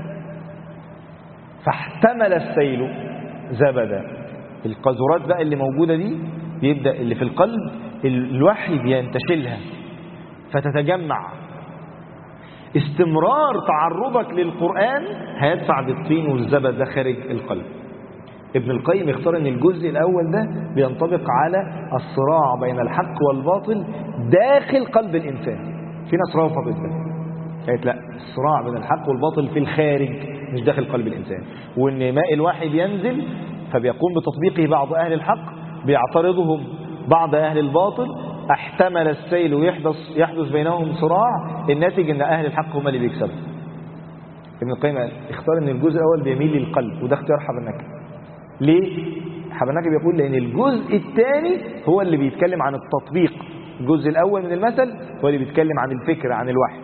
فاحتمل السيل زبدا. القذورات بقى اللي موجودة دي بيبدأ اللي في القلب الوحي بينتشلها فتتجمع. استمرار تعرضك للقرآن هيدفع بالطين والزبد ده خارج القلب. ابن القيم يختار ان الجزء الاول ده بينطبق على الصراع بين الحق والباطل داخل قلب الانسان. في ناس رافضت ده، قالت لا، الصراع بين الحق والباطل في الخارج مش داخل قلب الانسان، وان ماء الوحي بينزل فبيقوم بتطبيقه بعض اهل الحق، بيعترضهم بعض اهل الباطل، احتمل السيل ويحدث بينهم صراع، الناتج ان اهل الحق هم اللي بيكسبوا. ابن القيم اختار ان الجزء الاول بيميل للقلب، وده اختيار حبنكي. ليه؟ حبنكي بيقول لان الجزء الثاني هو اللي بيتكلم عن التطبيق. الجزء الاول من المثل هو اللي بيتكلم عن الفكر، عن الوحي.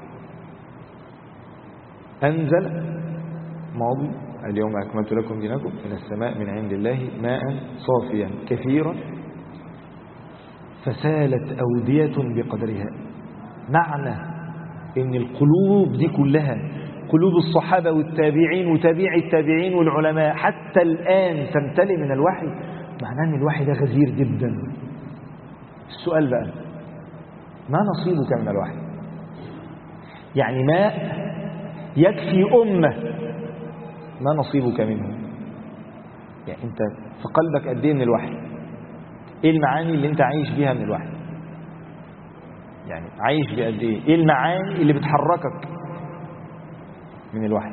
انزل ماضي اليوم اكملت لكم دينكم من السماء من عند الله ماء صافيا كثيرا فسالت أودية بقدرها. معنى ان القلوب دي كلها، قلوب الصحابة والتابعين وتابعي التابعين والعلماء حتى الآن تمتلئ من الوحي، معناه ان الوحي ده غزير جدا. السؤال بقى، ما نصيبك من الوحي؟ يعني ماء يكفي أمة، ما نصيبك منه؟ يعني انت في قلبك قد ايه من الوحي؟ ايه المعاني اللي انت عايش بيها من الوحي؟ يعني عايش بقد ايه؟ ايه المعاني اللي بتحركك من الوحي؟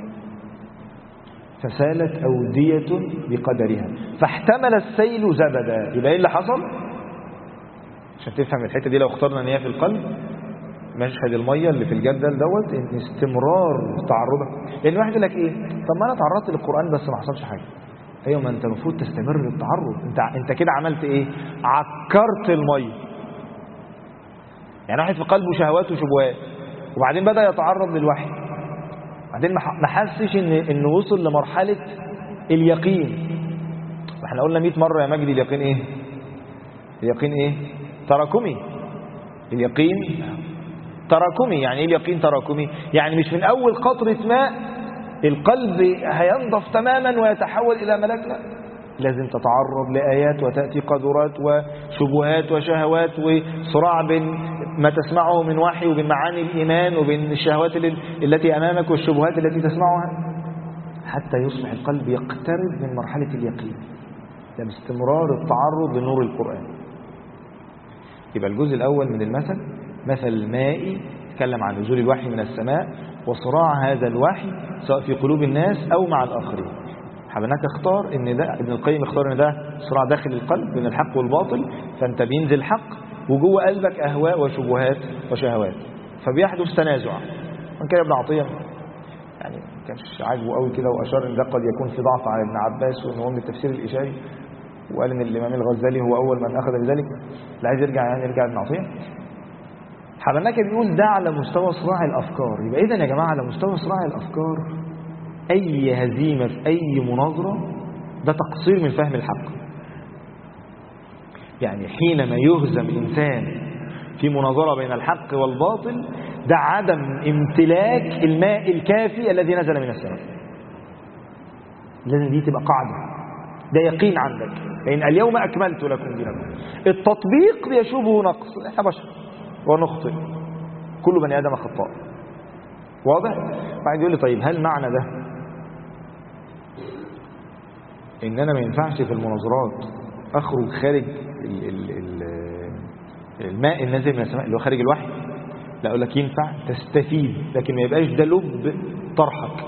فسالت أودية بقدرها فاحتمل السيل زبدا. يبقى ايه اللي حصل؟ عشان تفهم الحته دي، لو اخترنا ان هي في القلب، مشهد الميه اللي في الجدل دوت، ان استمرار تعرضك. لان واحد يقول لك ايه، طب ما انا تعرضت للقران بس ما حصلش حاجه. ايوه، ما انت المفروض تستمر بالتعرض. انت كده عملت ايه؟ عكرت الميه. يعني واحد في قلبه شهوات وشبهات وبعدين بدا يتعرض للوحي، بعدين ما حسش انه وصل لمرحله اليقين. احنا قلنا 100 مره يا مجدي اليقين ايه؟ اليقين ايه؟ تراكمي. اليقين تراكمي. يعني ايه اليقين تراكمي؟ يعني مش من اول قطره ماء القلب هينضف تماما ويتحول الى ملاك، لا، لازم تتعرض لآيات وتأتي قذورات وشبهات وشهوات وصراع بين ما تسمعه من وحي وبين معاني الإيمان وبين الشهوات التي أمامك والشبهات التي تسمعها، حتى يصبح القلب يقترب من مرحلة اليقين. ده باستمرار التعرض لنور القرآن. يبقى الجزء الأول من المثل، مثل الماء، يتكلم عن نزول الوحي من السماء وصراع هذا الوحي سواء في قلوب الناس أو مع الآخرين. حبناك اختار ان ده، ابن القيم اختار ان ده صراع داخل القلب بين الحق والباطل، فانت بينزل حق وجوه قلبك اهواء وشبهات وشهوات، فبيحدث تنازع. من كده ابن عطية يعني ما كانش عاجبه قوي كده، واشار ان ده قد يكون في ضعف على ابن عباس وان هو من التفسير الاشاري، وقال ان الامام الغزالي هو اول من اخذ بذلك. اللي عايز يرجع يعني يرجع ابن عطية. حبناك بيقول ده على مستوى صراع الافكار. يبقى اذا يا جماعه على مستوى صراع الافكار أي هزيمة في أي مناظرة ده تقصير من فهم الحق. يعني حينما يهزم إنسان في مناظرة بين الحق والباطل، ده عدم امتلاك الماء الكافي الذي نزل من السماء. لازم دي تبقى قاعدة، ده يقين عندك. لأن اليوم أكملت لكم دينكم. التطبيق بيشوبه نقص، احنا بشر ونخطئ، كل بني آدم خطاء، واضح؟ بعد يقول لي طيب هل معنى ده ان انا ما ينفعش في المناظرات اخرج خارج الماء النازل من السماء اللي هو خارج الوحي؟ لا، اقول لك ينفع تستفيد، لكن ما يبقاش ده لب طرحك.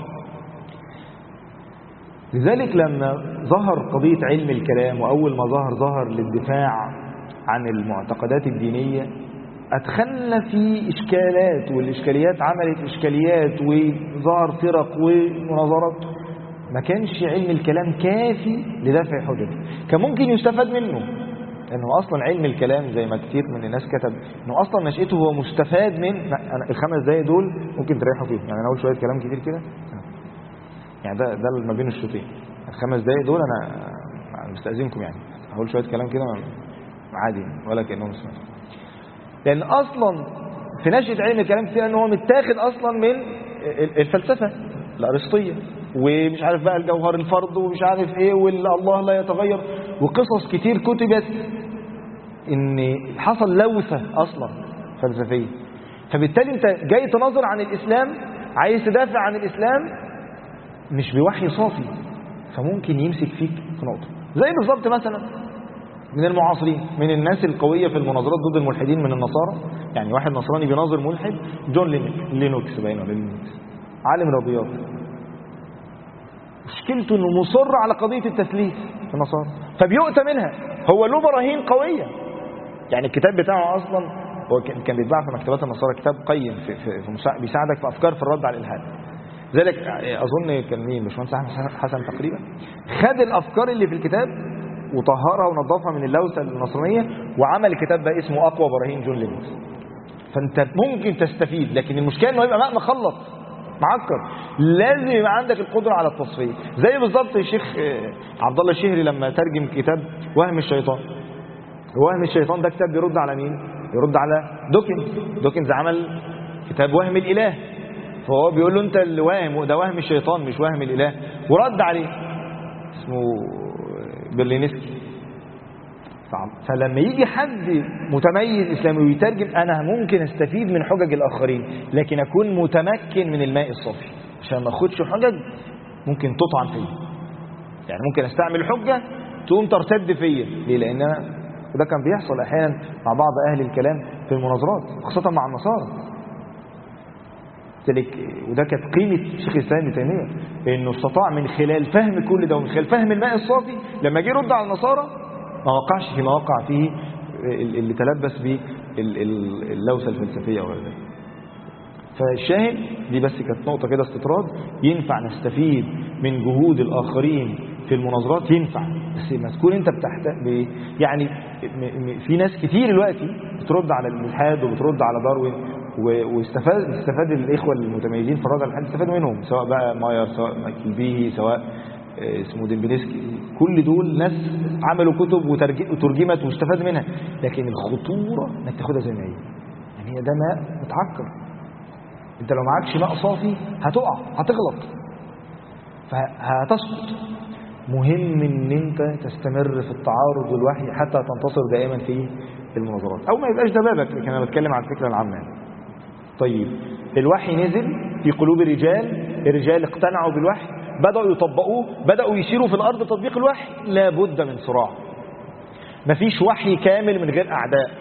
لذلك لما ظهر قضية علم الكلام، واول ما ظهر للدفاع عن المعتقدات الدينية، ادخلنا في اشكالات، والاشكاليات عملت اشكاليات وظهر فرق ومناظرات. ما كانش علم الكلام كافي لدفع حجج. كان ممكن يستفاد منه، لأنه أصلا علم الكلام زي ما كتير من الناس كتب أنه أصلا نشأته هو مستفاد من ال5 دقايق دول ممكن تريحوا فيه. يعني أنا أقول شوية كلام كتير كده، يعني ده ما بين الشوطين. ال5 دقايق دول أنا مستأذنكم، يعني هقول شوية كلام كده عادي ولا كأنهم سمعتوا. لأن أصلا في نشأة علم الكلام كتير ان هو متاخد اصلا من الفلسفة الأرسطية، ومش عارف بقى الجوهر الفرد ومش عارف ايه والله لا يتغير، وقصص كتير كتبت ان حصل لوثة اصلا فلسفية. فبالتالي انت جاي تناظر عن الاسلام، عايز تدافع عن الاسلام مش بوحي صافي، فممكن يمسك فيك في نقطة. زي بالظبط مثلا من المعاصرين، من الناس القوية في المناظرات ضد الملحدين من النصارى، يعني واحد نصراني بيناظر ملحد، جون لينوكس باينه لينوكس، عالم رياضيات، مشكلته انه مصر على قضية التثليث في النصارى، فبيؤتى منها. هو له براهين قوية، يعني الكتاب بتاعه اصلا هو كان بيتباع في مكتبات النصارى، كتاب قيم في بيساعدك في افكار في الرد على الالحاد. ذلك اظن كان مين، باشمهندس حسن تقريبا، خد الافكار اللي في الكتاب وطهرها ونظفها من اللوثه النصرانيه، وعمل كتاب بقى اسمه اقوى براهين جون لينوكس. فانت ممكن تستفيد، لكن المشكله انه يبقى مخلط معكر. لازم يبقى عندك القدره على التصفيه. زي بالظبط الشيخ عبد الله الشهري لما ترجم كتاب وهم الشيطان. وهم الشيطان ده كتاب بيرد على مين؟ يرد على دوكنز عمل كتاب وهم الاله، فهو بيقول له انت اللي واهم، ده وهم الشيطان مش وهم الاله، ورد عليه اسمه برلينسكي. فلما يجي حد متميز اسلامي ويترجم، انا ممكن استفيد من حجج الاخرين، لكن اكون متمكن من الماء الصافي عشان ما اخدش حجج ممكن تطعن فيا. يعني ممكن استعمل حجه تقوم ترتد فيا. ليه؟ لان انا، وده كان بيحصل احيانا مع بعض اهل الكلام في المناظرات خاصه مع النصارى. وده كانت قيمه شيخ الاسلام ابن تيميه، انه استطاع من خلال فهم كل ده ومن خلال فهم الماء الصافي لما جه يرد على النصارى ما وقعش فيما وقع فيه اللي تلبس به اللوثه الفلسفيه وغير ذلك. فالشاهد دي بس كانت نقطه كده استطراد، ينفع نستفيد من جهود الاخرين في المناظرات، ينفع، بس ما تكون انت يعني في ناس كتير دلوقتي بترد على الالحاد وبترد على داروين، واستفاد الاخوه المتميزين في الرد على الالحاد، استفادوا منهم، سواء بقى ماير، سواء مايكل بيهي، سواء اسمه ديمبليسكي، كل دول ناس عملوا كتب وترجمت واستفاد منها. لكن الخطوره انك تاخدها زي ما هي، يعني هي ده ماء متعكر، انت لو معكش ماء صافي هتقع، هتغلط، فهتسقط. مهم ان انت تستمر في التعارض والوحي حتى تنتصر دائما في المناظرات، او ما يبقاش ده بابك، لكن انا بتكلم عن الفكره العامه. طيب الوحي نزل في قلوب الرجال اقتنعوا بالوحي، بدأوا يطبقوه، بدأوا يسيروا في الأرض تطبيق الوحي. لابد من صراع، مفيش وحي كامل من غير أعداء.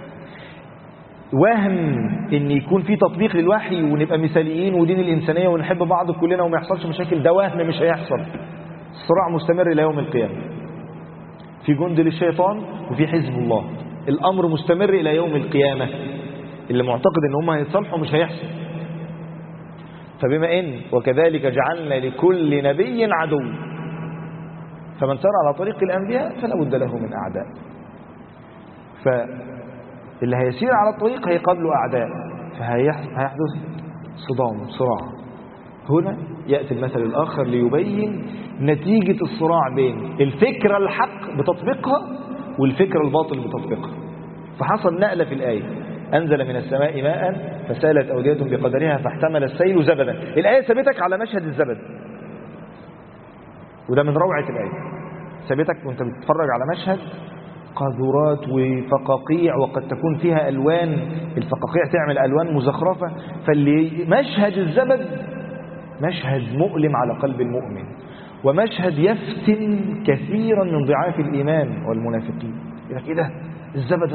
وهم ان يكون في تطبيق للوحي ونبقى مثاليين ودين الإنسانية ونحب بعض كلنا وما يحصلش مشاكل، ده وهم مش هيحصل. الصراع مستمر إلى يوم القيامة، في جند للشيطان وفي حزب الله، الأمر مستمر إلى يوم القيامة. اللي معتقد ان هم هيتصالحوا مش هيحصل. فبما ان وكذلك جعلنا لكل نبي عدو، فمن سار على طريق الأنبياء فلا بد له من أعداء. فاللي هيسير على الطريق هيقابله أعداء، فهيحدث صدام، صراع. هنا يأتي المثل الآخر ليبين نتيجة الصراع بين الفكرة الحق بتطبيقها والفكرة الباطل بتطبيقها. فحصل نقلة في الآية، أنزل من السماء ماء فسالت أودية بقدرها فاحتمل السيل زبدا. الآية ثبتك على مشهد الزبد، وده من روعة الآية. ثبتك وانت بتتفرج على مشهد قاذورات وفقاقيع، وقد تكون فيها ألوان، الفقاقيع تعمل ألوان مزخرفة. فاللي مشهد الزبد مشهد مؤلم على قلب المؤمن، ومشهد يفتن كثيرا من ضعاف الإيمان والمنافقين. يقول لك إيه ده؟ الزبد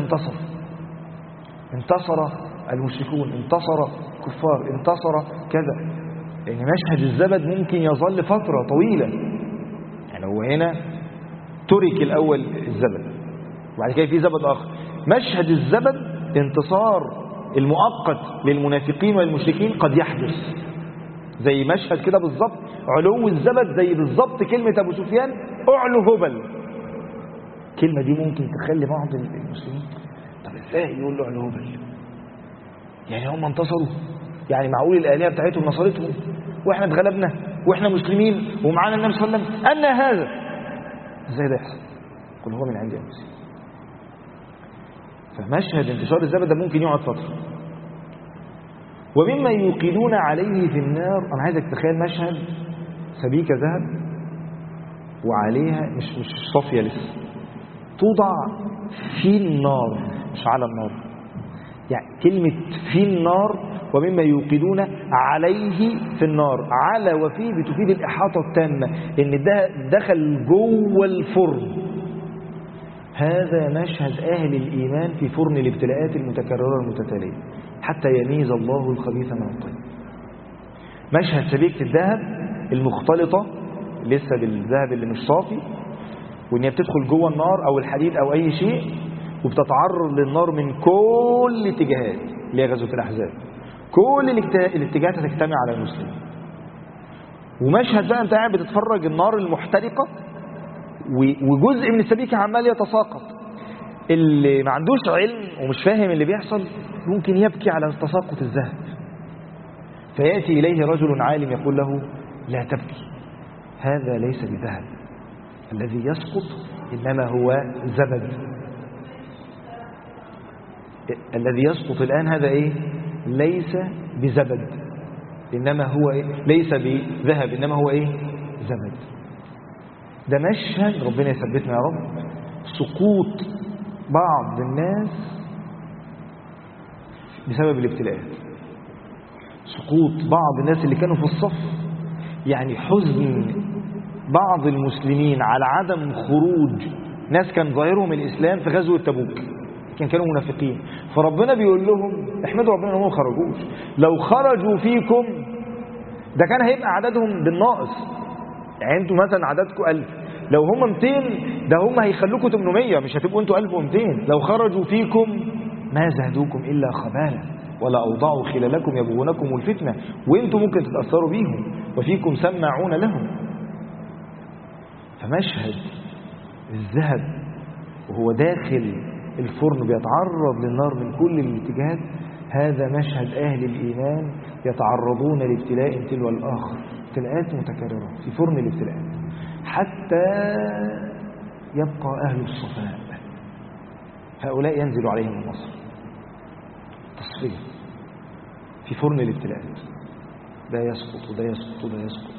انتصر المشركون، انتصر الكفار، انتصر كذا. يعني مشهد الزبد ممكن يظل فترة طويلة. يعني هو هنا ترك الأول الزبد وبعد كده في زبد آخر. مشهد الزبد انتصار المؤقت للمنافقين والمشركين قد يحدث، زي مشهد كده بالظبط علو الزبد، زي بالظبط كلمة أبو سفيان أعلو هبل. الكلمة دي ممكن تخلي بعض المسلمين، طب ازاي يقول له أعلو هبل؟ يعني هم انتصروا؟ يعني معقول الآلهة بتاعتهم نصرتهم واحنا اتغلبنا واحنا مسلمين ومعانا النبي صلى الله عليه وسلم؟ أن هذا ازاي ده يحصل؟ قل هو من عند أنفسهم. فمشهد انتشار الزبد ده ممكن يقعد فترة، ومما يوقدون عليه في النار. أنا عايزك تخيل مشهد سبيكة ذهب وعليها مش صافية لسه، توضع في النار مش على النار. يعني كلمة في النار ومما يوقدون عليه في النار، على وفي بتفيد الإحاطة التامة، إن ده دخل جوه الفرن. هذا مشهد أهل الإيمان في فرن الابتلاءات المتكررة المتتالية حتى يميز الله الخبيث من الطيب. مشهد سبيكة الذهب المختلطة لسه بالذهب اللي مش صافي، وإن هي بتدخل جوه النار أو الحديد أو أي شيء، وبتتعرض للنار من كل الاتجاهات اللي هي غزوة الأحزاب. كل الاتجاهات هتجتمع على المسلمين. ومشهد بقى أنت قاعد بتتفرج النار المحترقة وجزء من السبيكة عمال يتساقط. اللي ما عندوش علم ومش فاهم اللي بيحصل ممكن يبكي على تساقط الذهب، فيأتي إليه رجل عالم يقول له لا تبكي، هذا ليس بذهب، الذي يسقط إنما هو زبد. الذي يسقط الآن هذا إيه؟ ليس بزبد، إنما هو إيه؟ ليس بذهب، إنما هو إيه؟ زبد. ده مشهد ربنا يثبتنا يا رب، سقوط بعض الناس بسبب الابتلاءات، سقوط بعض الناس اللي كانوا في الصف. يعني حزن بعض المسلمين على عدم خروج ناس كان ظاهرهم الإسلام في غزوة تبوك، كانوا منافقين، فربنا بيقول لهم احمدوا ربنا انهم ما خرجوش. لو خرجوا فيكم ده كان هيبقى عددهم بالناقص. يعني انتوا مثلا عددكم 1000، لو هم 200 ده هم هيخلوكم 800، مش هتبقوا انتوا 1200. لو خرجوا فيكم ما زادوكم إلا خبالا ولا أوضعوا خلالكم يبغونكم الفتنة، وانتوا ممكن تتأثروا بيهم وفيكم سماعون لهم. فمشهد الذهب وهو داخل الفرن بيتعرض للنار من كل الاتجاهات، هذا مشهد أهل الإيمان يتعرضون لابتلاء تلو الآخر، ابتلاءات متكررة في فرن الابتلاءات حتى يبقى أهل الصفاء، هؤلاء ينزل عليهم النصر، تصفية في فرن الابتلاءات. ده يسقط وده يسقط وده يسقط.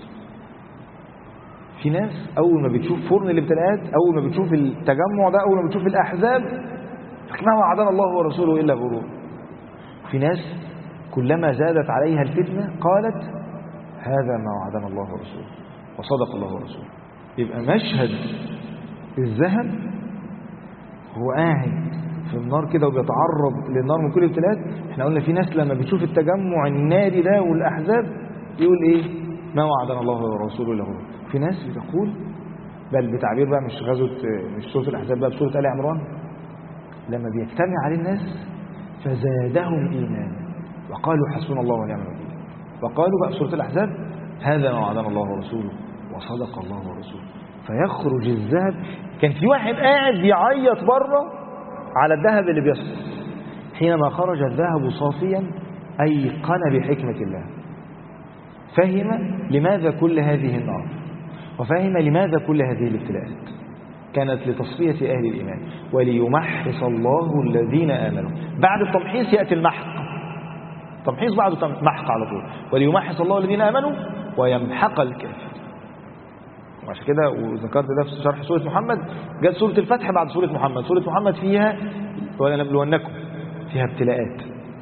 في ناس أول ما بتشوف فرن الابتلاءات، أول ما بتشوف التجمع ده، أول ما بتشوف الأحزاب، ما وعدنا الله ورسوله إلا غرور. في ناس كلما زادت عليها الفتنة قالت هذا ما وعدنا الله ورسوله وصدق الله ورسوله. يبقى مشهد الذهب هو قاعد في النار كده وبيتعرض للنار من كل الابتلاءات. احنا قلنا في ناس لما بتشوف التجمع الناري ده والأحزاب يقول ايه؟ ما وعدنا الله ورسوله إلا غرور. في ناس بتقول، بل بتعبير بقى مش سورة الأحزاب بقى، بسورة آل عمران، لما بيجتمع عليه الناس فزادهم إيمانا وقالوا حسبنا الله ونعم الوكيل. وقالوا بقى بسورة الأحزاب هذا ما وعدنا الله ورسوله وصدق الله ورسوله. فيخرج الذهب. كان في واحد قاعد بيعيط بره على الذهب اللي بيسقط، حينما خرج الذهب صافيا أيقن بحكمة الله، فهم لماذا كل هذه النار، وفهم لماذا كل هذه الابتلاءات. كانت لتصفية أهل الإيمان وليمحص الله الذين آمنوا. بعد التمحيص يأتي المحق، تمحيص بعد محق على طول. وليمحص الله الذين آمنوا ويمحق الكافر. وعشان كده وذكرت ده في شرح سورة محمد، جاءت سورة الفتح بعد سورة محمد. سورة محمد فيها ولنبلونكم، فيها ابتلاءات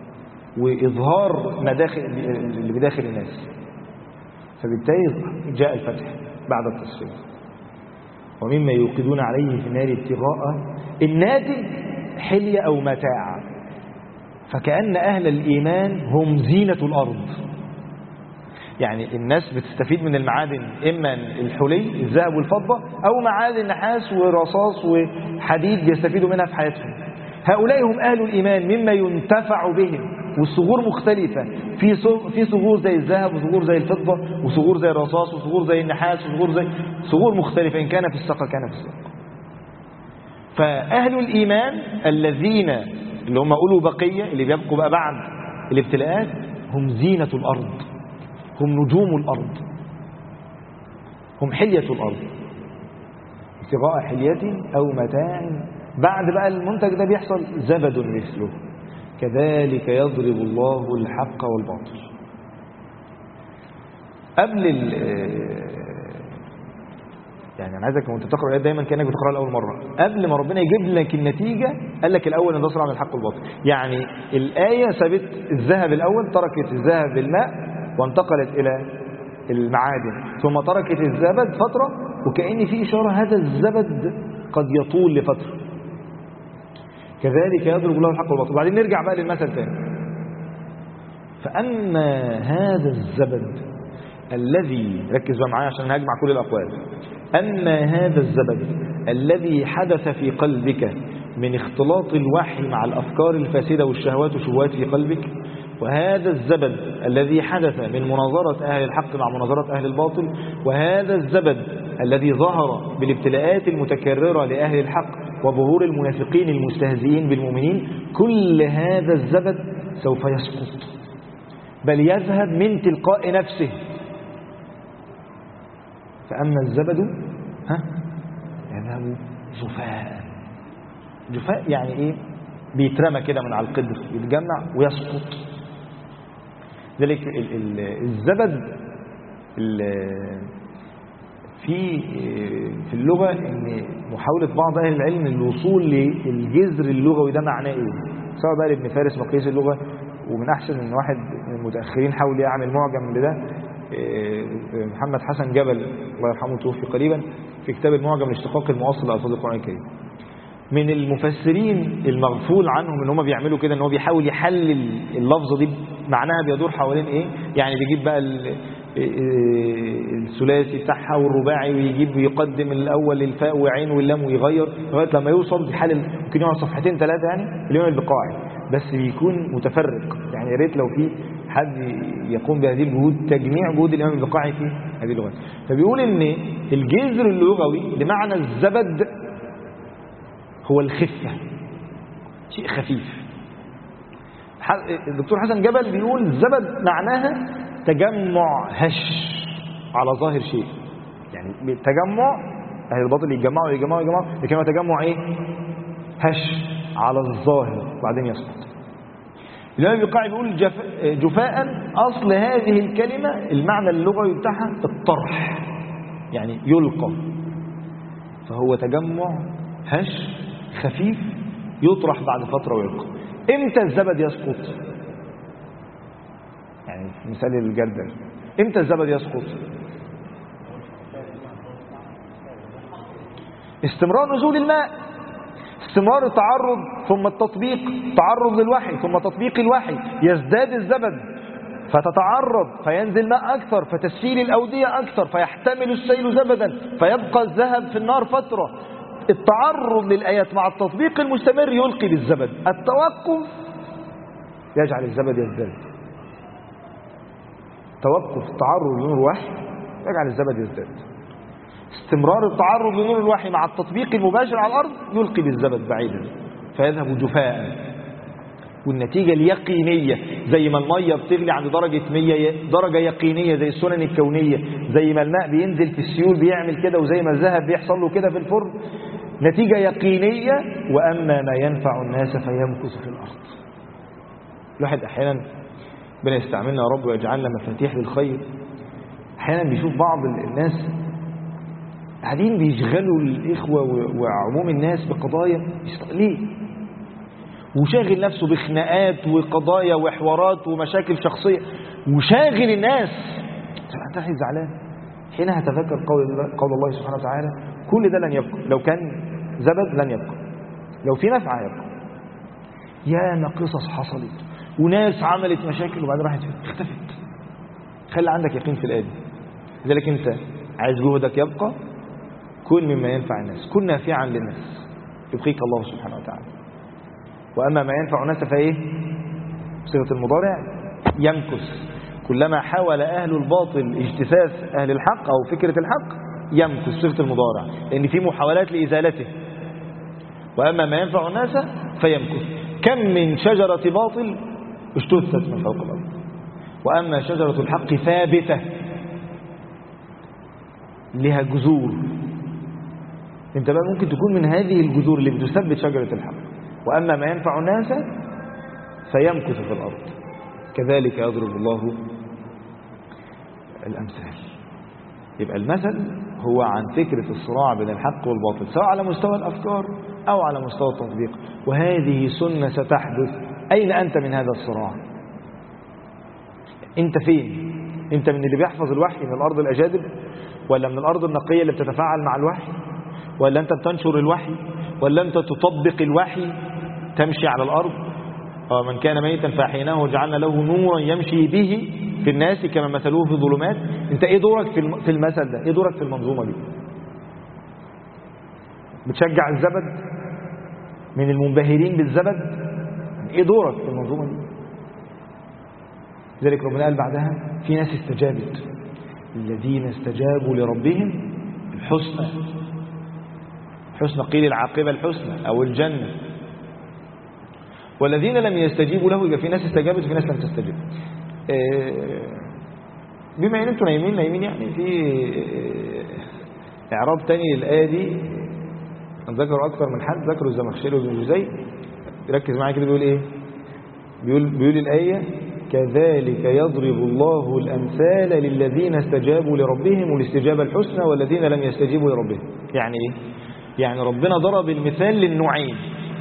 وإظهار مداخل اللي بداخل الناس، فبالتالي جاء الفتح بعد التصفية. ومما يوقدون عليه في النار ابتغاء الناتج حلية أو متاع، فكأن أهل الإيمان هم زينة الأرض. يعني الناس بتستفيد من المعادن، إما الحلي الذهب والفضة، أو معادن نحاس ورصاص وحديد بيستفيدوا منها في حياتهم. هؤلاء هم أهل الإيمان مما ينتفع بهم. والصغور مختلفة، في صغور زي الذهب وصغور زي الفضة وصغور زي الرصاص وصغور زي النحاس وصغور زي صغور مختلفة، إن كان في الساقة كان في الساقة. فأهل الإيمان الذين اللي هم أولو بقية، اللي بيبقوا بقى بعد الابتلاءات، هم زينة الأرض، هم نجوم الأرض، هم حلية الأرض. ابتغاء حلية أو متاع، بعد بقى المنتج ده بيحصل زبد مثله كذلك يضرب الله الحق والباطل. قبل يعني أنا عايزك وانت تقرأ الآيات دايما كأنك بتقرأها لأول مرة. قبل ما ربنا يجيب لك النتيجة قال لك الأول انتصر على الحق والباطل. يعني الآية سابت الذهب الأول، تركت الذهب بالماء وانتقلت إلى المعادن، ثم تركت الزبد فترة، وكأن في إشارة هذا الزبد قد يطول لفترة. كذلك يضرب الله الحق والباطل. وبعدين نرجع بقى للمثل تاني. فأما هذا الزبد الذي، ركز بقى معايا عشان هجمع كل الأقوال. أما هذا الزبد الذي حدث في قلبك من اختلاط الوحي مع الأفكار الفاسدة والشهوات والشبهات في قلبك، وهذا الزبد الذي حدث من مناظرة أهل الحق مع مناظرة أهل الباطل، وهذا الزبد الذي ظهر بالابتلاءات المتكررة لأهل الحق وظهور المنافقين المستهزئين بالمؤمنين، كل هذا الزبد سوف يسقط، بل يذهب من تلقاء نفسه. فأما الزبد يذهب جفاء. جفاء يعني إيه؟ بيترمى كده من على القدر، يتجمع ويسقط. ذلك الزبد في اللغة إن محاولة بعض أهل العلم الوصول للجذر اللغوي ده معناه إيه، سواء بقى لابن فارس مقيس اللغة، ومن أحسن إن واحد من المتأخرين حاول يعمل معجم لده، محمد حسن جبل الله يرحمه توفي قريبا، في كتاب المعجم الاشتقاق المؤصل لألفاظ القرآن الكريم. من المفسرين المغفول عنهم ان هم بيعملوا كده، ان هو بيحاول يحلل اللفظه دي معناها بيدور حوالين ايه. يعني بيجيب بقى الثلاثي بتاعها والرباعي، ويجيب ويقدم الاول الفاء وعين واللام ويغير لغايه لما يوصل بيحلل، ممكن يقعد صفحتين ثلاثه يعني اليوم البقاعي، بس بيكون متفرق. يعني يا ريت لو في حد يقوم بهذه الجهود، تجميع جهود الامام البقاعي في هذه اللغات. فبيقول ان الجذر اللغوي لمعنى الزبد هو الخفة، شيء خفيف. الدكتور حسن جبل بيقول الزبد معناها تجمع هش على ظاهر شيء، يعني تجمع أهل الباطل يتجمعوا، لكن هو تجمع ايه؟ هش على الظاهر بعدين يسقط. الإمام البقاعي بيقول جفاء، أصل هذه الكلمة المعنى اللغوي بتاعها الطرح، يعني يلقى، فهو تجمع هش خفيف يطرح بعد فترة ويلقى. امتى الزبد يسقط؟ يعني مثال الجردل، امتى الزبد يسقط؟ استمرار نزول الماء، استمرار التعرض ثم التطبيق، تعرض للوحي ثم تطبيق الوحي، يزداد الزبد فتتعرض فينزل ماء أكثر، فتسيل الأودية أكثر، فيحتمل السيل زبدا، فيبقى الذهب في النار فترة. التعرض للآيات مع التطبيق المستمر يلقي بالزبد، التوقف يجعل الزبد يزداد. توقف التعرض لنور الوحي يجعل الزبد يزداد. استمرار التعرض لنور الوحي مع التطبيق المباشر على الأرض يلقي بالزبد بعيدا فيذهب جفاء. والنتيجة اليقينية زي ما المية بتغلي عند درجة 100 درجة يقينية زي السنن الكونية، زي ما الماء بينزل في السيول بيعمل كده، وزي ما الذهب بيحصل له كده في الفرن، نتيجة يقينية. وأما ما ينفع الناس فيمكث في الأرض. الواحد أحيانا ربنا يستعملنا يا رب ويجعلنا مفاتيح للخير، أحيانا بيشوف بعض الناس قاعدين بيشغلوا الإخوة وعموم الناس بقضايا ليه؟ وشاغل نفسه بخناقات وقضايا وحوارات ومشاكل شخصية وشاغل الناس. أنت زعلان حين هتذكر قول الله سبحانه وتعالى كل ده لن يبقى، لو كان زبد لن يبقى، لو في نفع يبقى. ياما قصص حصلت وناس عملت مشاكل وبعدين راحت اختفت. خلي عندك يقين في الآية دي. لذلك أنت عايز جهدك يبقى، كل مما ينفع الناس، كن نافعا للناس يبقيك الله سبحانه وتعالى. وأما ما ينفع الناس فإيه؟ صيغة المضارع يمكث. كلما حاول أهل الباطل اجتثاث أهل الحق أو فكرة الحق يمكث صيغة المضارع، لأن في محاولات لإزالته. وأما ما ينفع الناس فيمكث. كم من شجرة باطل اجتثت من فوق الأرض، وأما شجرة الحق ثابتة لها جذور. انت بقى ممكن تكون من هذه الجذور اللي بتثبت شجرة الحق. وأما ما ينفع الناس فيمكث في الأرض. كذلك يضرب الله الأمثال. يبقى المثل هو عن فكرة الصراع بين الحق والباطل، سواء على مستوى الأفكار أو على مستوى التطبيق، وهذه سنة ستحدث. أين أنت من هذا الصراع؟ أنت فين؟ أنت من اللي بيحفظ الوحي من الأرض الأجادب، ولا من الأرض النقية اللي بتتفاعل مع الوحي، ولا أنت بتنشر الوحي، ولا أنت تطبق الوحي تمشي على الأرض؟ من كان ميتا فأحييناه وجعلنا له نورا يمشي به في الناس كما مثلوه في ظلمات. أنت إيه دورك في المثل ده؟ إيه دورك في المنظومة دي؟ بتشجع الزبد؟ من المنبهرين بالزبد؟ إيه دورك في المنظومة دي؟ لذلك ربنا قال بعدها في ناس استجابت، الذين استجابوا لربهم الحسنى. الحسنى قيل العاقبة الحسنى أو الجنة. والذين لم يستجيبوا له، يبقى في ناس استجابت وفي ناس لم تستجيب. بما ان انتم نايمين يعني في اعراب تاني للآية دي ذكروا اكثر من حد، ذكروا الزمخشري وابن جزي. ركز معايا كده، بيقول ايه؟ بيقول الآية كذلك يضرب الله الأمثال للذين استجابوا لربهم والاستجابة الحسنى والذين لم يستجيبوا لربهم. يعني ايه؟ يعني ربنا ضرب المثال للنوعين.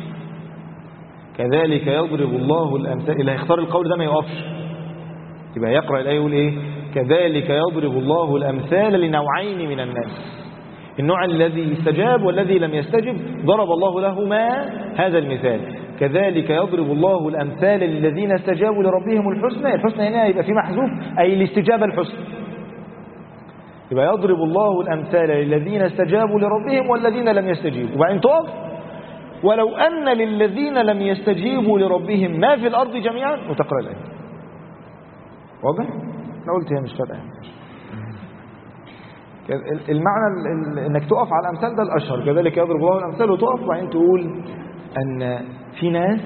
كذلك يضرب الله الأمثال. اللي هيختار القول ده ما يقفش، يبقى يقرأ الآية يقول ايه؟ كذلك يضرب الله الأمثال لنوعين من الناس. النوع الذي استجاب والذي لم يستجب ضرب الله لهما هذا المثال. كذلك يضرب الله الأمثال للذين استجابوا لربهم الحسنى. الحسنى هنا يبقى في محذوف، أي الاستجابة الحسنى. يبقى يضرب الله الأمثال للذين استجابوا لربهم والذين لم يستجيبوا. وبعدين تقف ولو أن للذين لم يستجيبوا لربهم ما في الأرض جميعا، وتقرأ الآية. واضح؟ أنا قلت هي مش فارقة. المعنى انك تقف على الأمثال ده الأشهر. كذلك يضرب الله الأمثال، وتقف وبعدين تقول أن في ناس.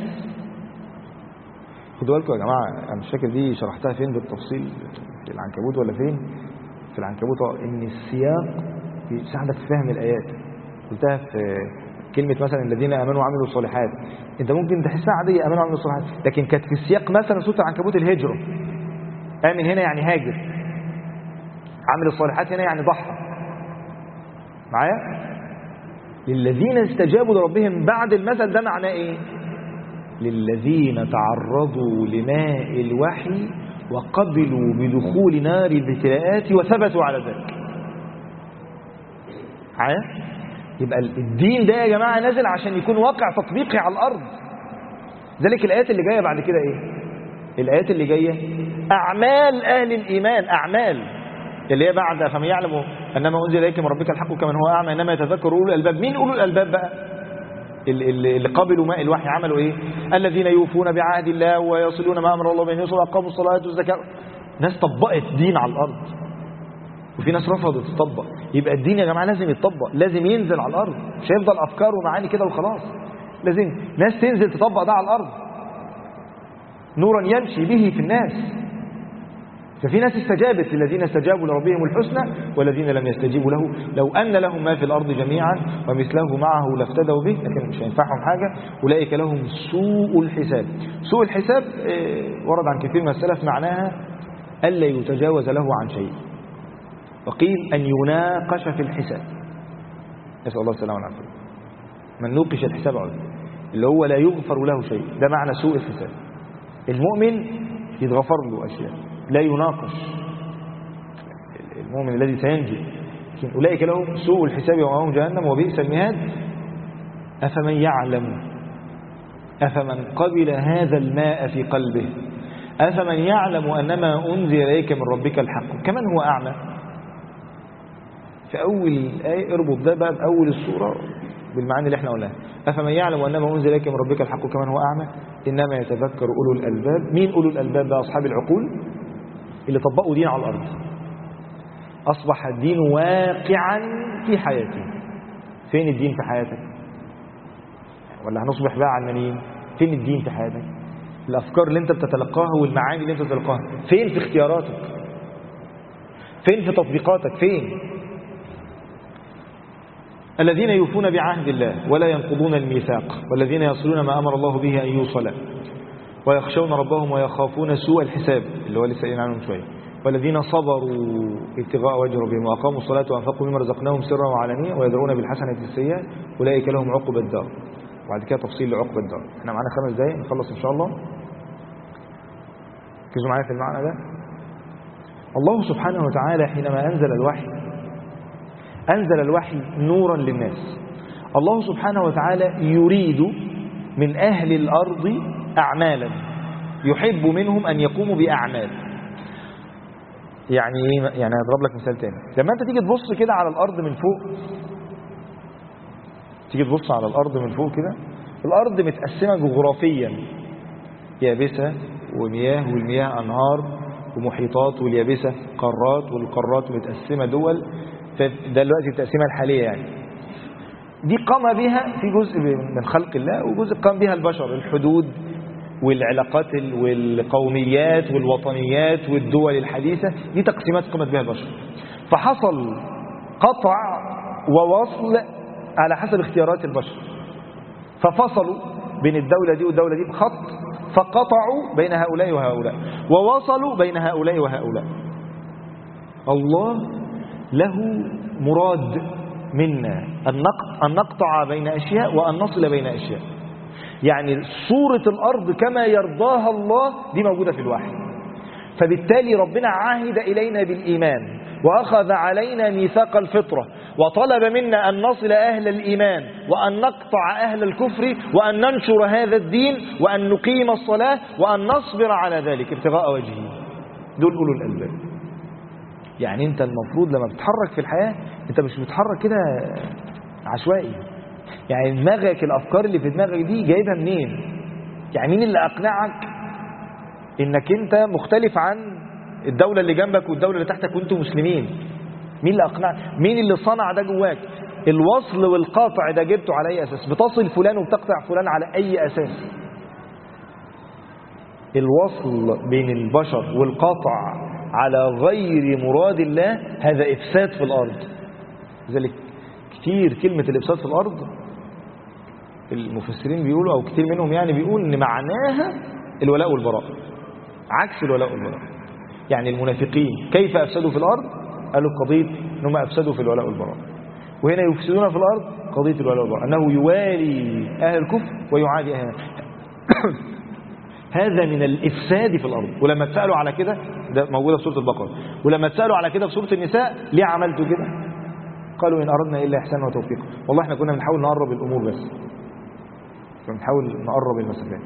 خدوا بالكم يا جماعة، أنا مش فاكر دي شرحتها فين بالتفصيل، في العنكبوت ولا فين؟ في العنكبوت. إن السياق يساعدك في فهم الآيات. قلتها في كلمة مثلا الذين آمنوا وعملوا الصالحات. أنت ممكن تحسها عادية، آمنوا وعملوا الصالحات، لكن كانت في السياق مثلا سورة العنكبوت الهجرة. آمن هنا يعني هاجر، عمل الصالحات هنا يعني ضحى. معايا؟ للذين استجابوا لربهم بعد المثل ده معناه ايه؟ للذين تعرضوا لماء الوحي وقبلوا بدخول نار الابتلاءات وثبتوا على ذلك. معايا؟ يبقى الدين ده يا جماعة نازل عشان يكون واقع تطبيقي على الأرض. ذلك الآيات اللي جاية بعد كده ايه؟ الآيات اللي جاية أعمال أهل الإيمان، أعمال اللي هي بعد فمن يعلم أنما أنزل إليك من ربك الحق كمن هو أعمى إنما يتذكر أولو الألباب. مين أولو الألباب بقى؟ اللي قبلوا ماء الوحي عملوا إيه؟ الذين يوفون بعهد الله ويصلون ما أمر الله بأن يوصل وأقاموا الصلاة والزكاة. ناس طبقت دين على الأرض وفي ناس رفضت تطبق. يبقى الدين يا جماعة لازم يتطبق، لازم ينزل على الأرض، مش هيفضل أفكار ومعاني كده وخلاص. لازم ناس تنزل تطبق ده على الأرض، نورا يمشي به في الناس. ففي ناس استجابت، للذين استجابوا لربهم الحسنى والذين لم يستجيبوا له لو أن لهم ما في الأرض جميعا ومثله معه لافتدوا به، لكن مش هينفعهم حاجة. أولئك لهم سوء الحساب. سوء الحساب ورد عن كثير من السلف معناها ألا يتجاوز له عن شيء، وقيل أن يناقش في الحساب. نسأل الله السلامة والعافية. من نوقش الحساب اللي هو لا يغفر له شيء، ده معنى سوء الحساب. المؤمن يتغفر له أشياء، لا يناقش. المؤمن الذي سينجي. لكن أولئك لهم سوء الحساب ومأواهم جهنم وبئس المهاد. أفمن يعلم، أفمن قبل هذا الماء في قلبه، أفمن يعلم أنما أنزل إليك من ربك الحق كمن هو أعمى. في أول الآية اربط ده بقى بأول السورة بالمعاني اللي احنا قلناها. أفمن يعلم أنما أنزل إليك من ربك الحق كمن هو أعمى إنما يتذكر أولو الألباب. مين أولو الألباب بقى؟ أصحاب العقول اللي طبقوا دين على الأرض. أصبح الدين واقعا في حياتي. فين الدين في حياتك؟ ولا هنصبح بقى علمانيين؟ فين الدين في حياتك؟ الأفكار اللي انت بتتلقاها والمعاني اللي انت بتتلقاها فين في اختياراتك؟ فين في تطبيقاتك؟ فين؟ الذين يوفون بعهد الله ولا ينقضون الميثاق والذين يصلون ما أمر الله به أن يوصل ويخشون ربهم ويخافون سوء الحساب اللي هو لسه قايلين عنهم شويه. والذين صبروا ابتغاء وجه ربهم وأقاموا الصلاة وأنفقوا مما رزقناهم سرا وعلانية ويدرؤون بالحسنة السيئة أولئك لهم عقبى الدار. وبعد كده تفصيل لعقبى الدار. احنا معانا 5 دقايق نخلص إن شاء الله. ركزوا معايا في المعنى ده. الله سبحانه وتعالى حينما أنزل الوحي نورا للناس. الله سبحانه وتعالى يريد من أهل الأرض أعمالا يحب منهم أن يقوموا بأعمال. يعني ايه؟ يعني هضرب لك مثال تاني. لما انت تيجي تبص كده على الارض من فوق كده، الارض متقسمه جغرافيا، يابسه ومياه، والمياه انهار ومحيطات، واليابسه قارات، والقارات متقسمه دول. فده دلوقتي التقسيمه الحاليه يعني. دي قام بها في جزء من خلق الله، وجزء قام بها البشر، الحدود والعلاقات والقوميات والوطنيات والدول الحديثة. دي تقسيمات قامت بها البشر. فحصل قطع ووصل على حسب اختيارات البشر، ففصلوا بين الدولة دي والدولة دي بخط، فقطعوا بين هؤلاء وهؤلاء، ووصلوا بين هؤلاء وهؤلاء. الله له مراد منا أن نقطع بين أشياء وأن نصل بين أشياء. يعني صورة الأرض كما يرضاها الله دي موجودة في الوحي. فبالتالي ربنا عاهد إلينا بالإيمان، وأخذ علينا ميثاق الفطرة، وطلب منا أن نصل أهل الإيمان، وأن نقطع أهل الكفر، وأن ننشر هذا الدين، وأن نقيم الصلاة، وأن نصبر على ذلك ابتغاء وجهه. دول أولو الألباب. يعني أنت المفروض لما بتتحرك في الحياة أنت مش بتتحرك كده عشوائي. يعني دماغك، الأفكار اللي في دماغك دي جايبها منين؟ يعني مين اللي أقنعك إنك أنت مختلف عن الدولة اللي جنبك والدولة اللي تحتك وأنتم مسلمين؟ مين اللي أقنعك؟ مين اللي صنع ده جواك؟ الوصل والقاطع ده جبته على أي أساس؟ بتصل فلان وبتقطع فلان على أي أساس؟ الوصل بين البشر والقاطع على غير مراد الله هذا إفساد في الأرض. لذلك كتير كلمة الإفساد في الأرض المفسرين بيقولوا، أو كتير منهم يعني بيقول إن معناها الولاء والبراء، عكس الولاء والبراء. يعني المنافقين كيف أفسدوا في الأرض؟ قالوا قضية أنهم أفسدوا في الولاء والبراء. وهنا يفسدون في الأرض قضية الولاء والبراء، أنه يوالي أهل الكفر ويعادي أهل هذا من الإفساد في الأرض. ولما تسألوا على كده، ده موجودة في سورة البقرة، ولما تسألوا على كده في سورة النساء ليه عملتوا كده؟ قالوا إن أردنا إلا إحسانا وتوفيقا. والله احنا كنا بنحاول نقرب الأمور، بس بنحاول نقرب المسافات.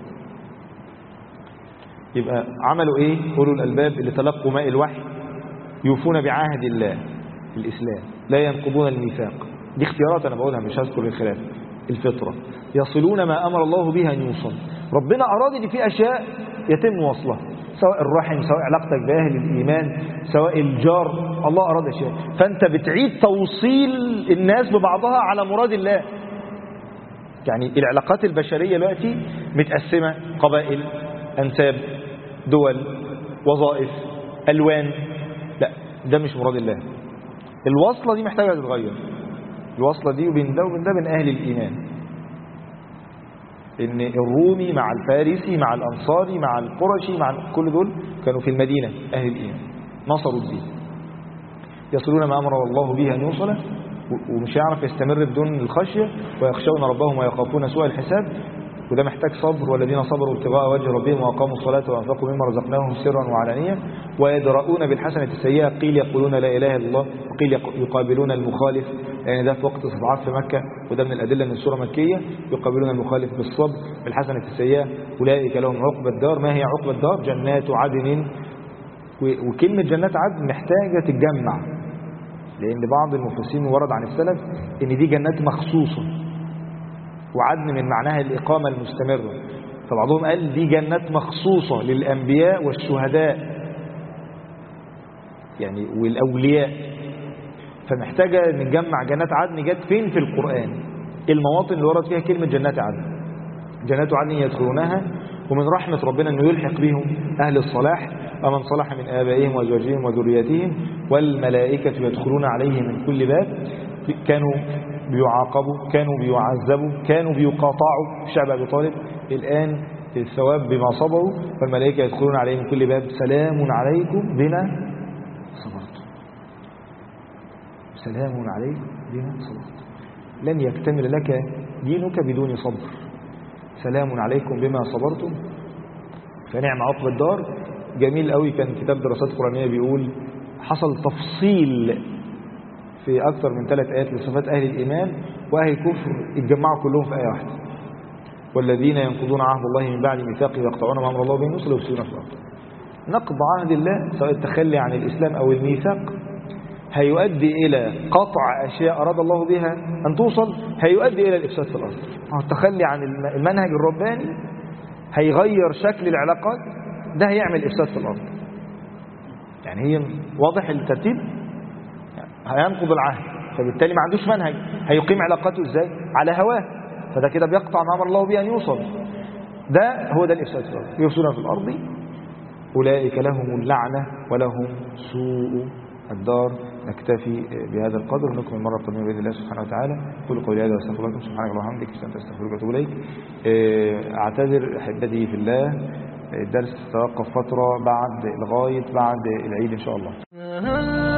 يبقى عملوا إيه؟ أولو الألباب اللي تلقوا ماء الوحي يوفون بعهد الله في الإسلام، لا ينقضون الميثاق. دي اختيارات أنا بقولها مش هذكر الخلاف. الفطرة، يصلون ما أمر الله به أن يوصل. ربنا أراد إن في أشياء يتم وصلها، سواء الرحم، سواء علاقتك بأهل الإيمان، سواء الجار. الله أراد أشياء، فأنت بتعيد توصيل الناس ببعضها على مراد الله. يعني العلاقات البشرية دلوقتي متقسمة قبائل، أنساب، دول، وظائف، ألوان. لا، ده مش مراد الله. الوصلة دي محتاجة تتغير. الوصلة دي بين ده وبين ده، بين أهل الإيمان. إن الرومي مع الفارسي مع الأنصاري مع القرشي مع كل دول كانوا في المدينة أهل الإيمان، نصروا الدين. يصلون ما أمر الله به أن يوصله، ومش هيعرف يستمر بدون الخشية. ويخشون ربهم ويخافون سوء الحساب، وده محتاج صبر. والذين صبروا ابتغاء وجه ربهم وأقاموا الصلاة وأنفقوا مما رزقناهم سرا وعلانية ويدرؤون بالحسنة السيئة. قيل يقولون لا إله إلا الله، وقيل يقابلون المخالف. يعني ده في وقت استضعاف في مكة، وده من الأدلة من السورة مكية. يقابلون المخالف بالصبر بالحسنة السيئة أولئك لهم عقبى الدار. ما هي عقبى الدار؟ جنات عدن. وكلمة جنات عدن محتاجة تتجمع، لأن بعض المفسرين ورد عن السلف إن دي جنات مخصوصة، وعدن من معناها الإقامة المستمرة. فبعضهم قال دي جنات مخصوصة للأنبياء والشهداء يعني والأولياء. فمحتاجة نجمع جنات عدن جت فين في القرآن، المواطن اللي ورد فيها كلمة جنات عدن. جنات عدن يدخلونها، ومن رحمة ربنا أنه يلحق بهم أهل الصلاح، ومن صلح من آبائهم وأزواجهم وذرياتهم، والملائكة يدخلون عليهم من كل باب. كانوا بيعاقبوا، كانوا بيعذبوا، كانوا بيقاطعوا. شعب أبي طالب الآن الثواب بما صبروا، فالملائكة يدخلون عليهم من كل باب سلام عليكم بما صبرتم. سلام عليكم بما صبرتم. لن يكتمل لك دينك بدون صبر. سلام عليكم بما صبرتم فنعم عقب الدار. جميل قوي، كان كتاب دراسات قرآنية بيقول حصل تفصيل في أكثر من 3 آيات لصفات أهل الإيمان وأهل الكفر، اتجمعوا كلهم في آية واحدة: والذين ينقضون عهد الله من بعد ميثاقه ويقطعون ما أمر الله به أن يوصل ويفسدون في الأرض. نقض عهد الله سواء التخلي عن الإسلام أو الميثاق هيؤدي إلى قطع أشياء أراد الله بها أن توصل، هيؤدي إلى الإفساد في الأرض. التخلي عن المنهج الرباني هيغير شكل العلاقات، ده هيعمل إفساد في الأرض. يعني هي واضح الترتيب، هينقض العهد فبالتالي ما عندوش منهج، هيقيم علاقاته إزاي؟ على هواه، فده كده بيقطع ما أمر الله به أن يوصل. ده هو ده الإفساد في الأرض، يفسدون في الأرض أولئك لهم اللعنة ولهم سوء الدار. نكتفي بهذا القدر ونكمل المرة القادمة بإذن الله سبحانه وتعالى. كل قولي هذا واستغفر لكم. سبحانك اللهم وبحمدك استغفرك واتوب إليك. أعتذر أحبتي في الله، الدرس توقف فترة لغاية بعد العيد إن شاء الله.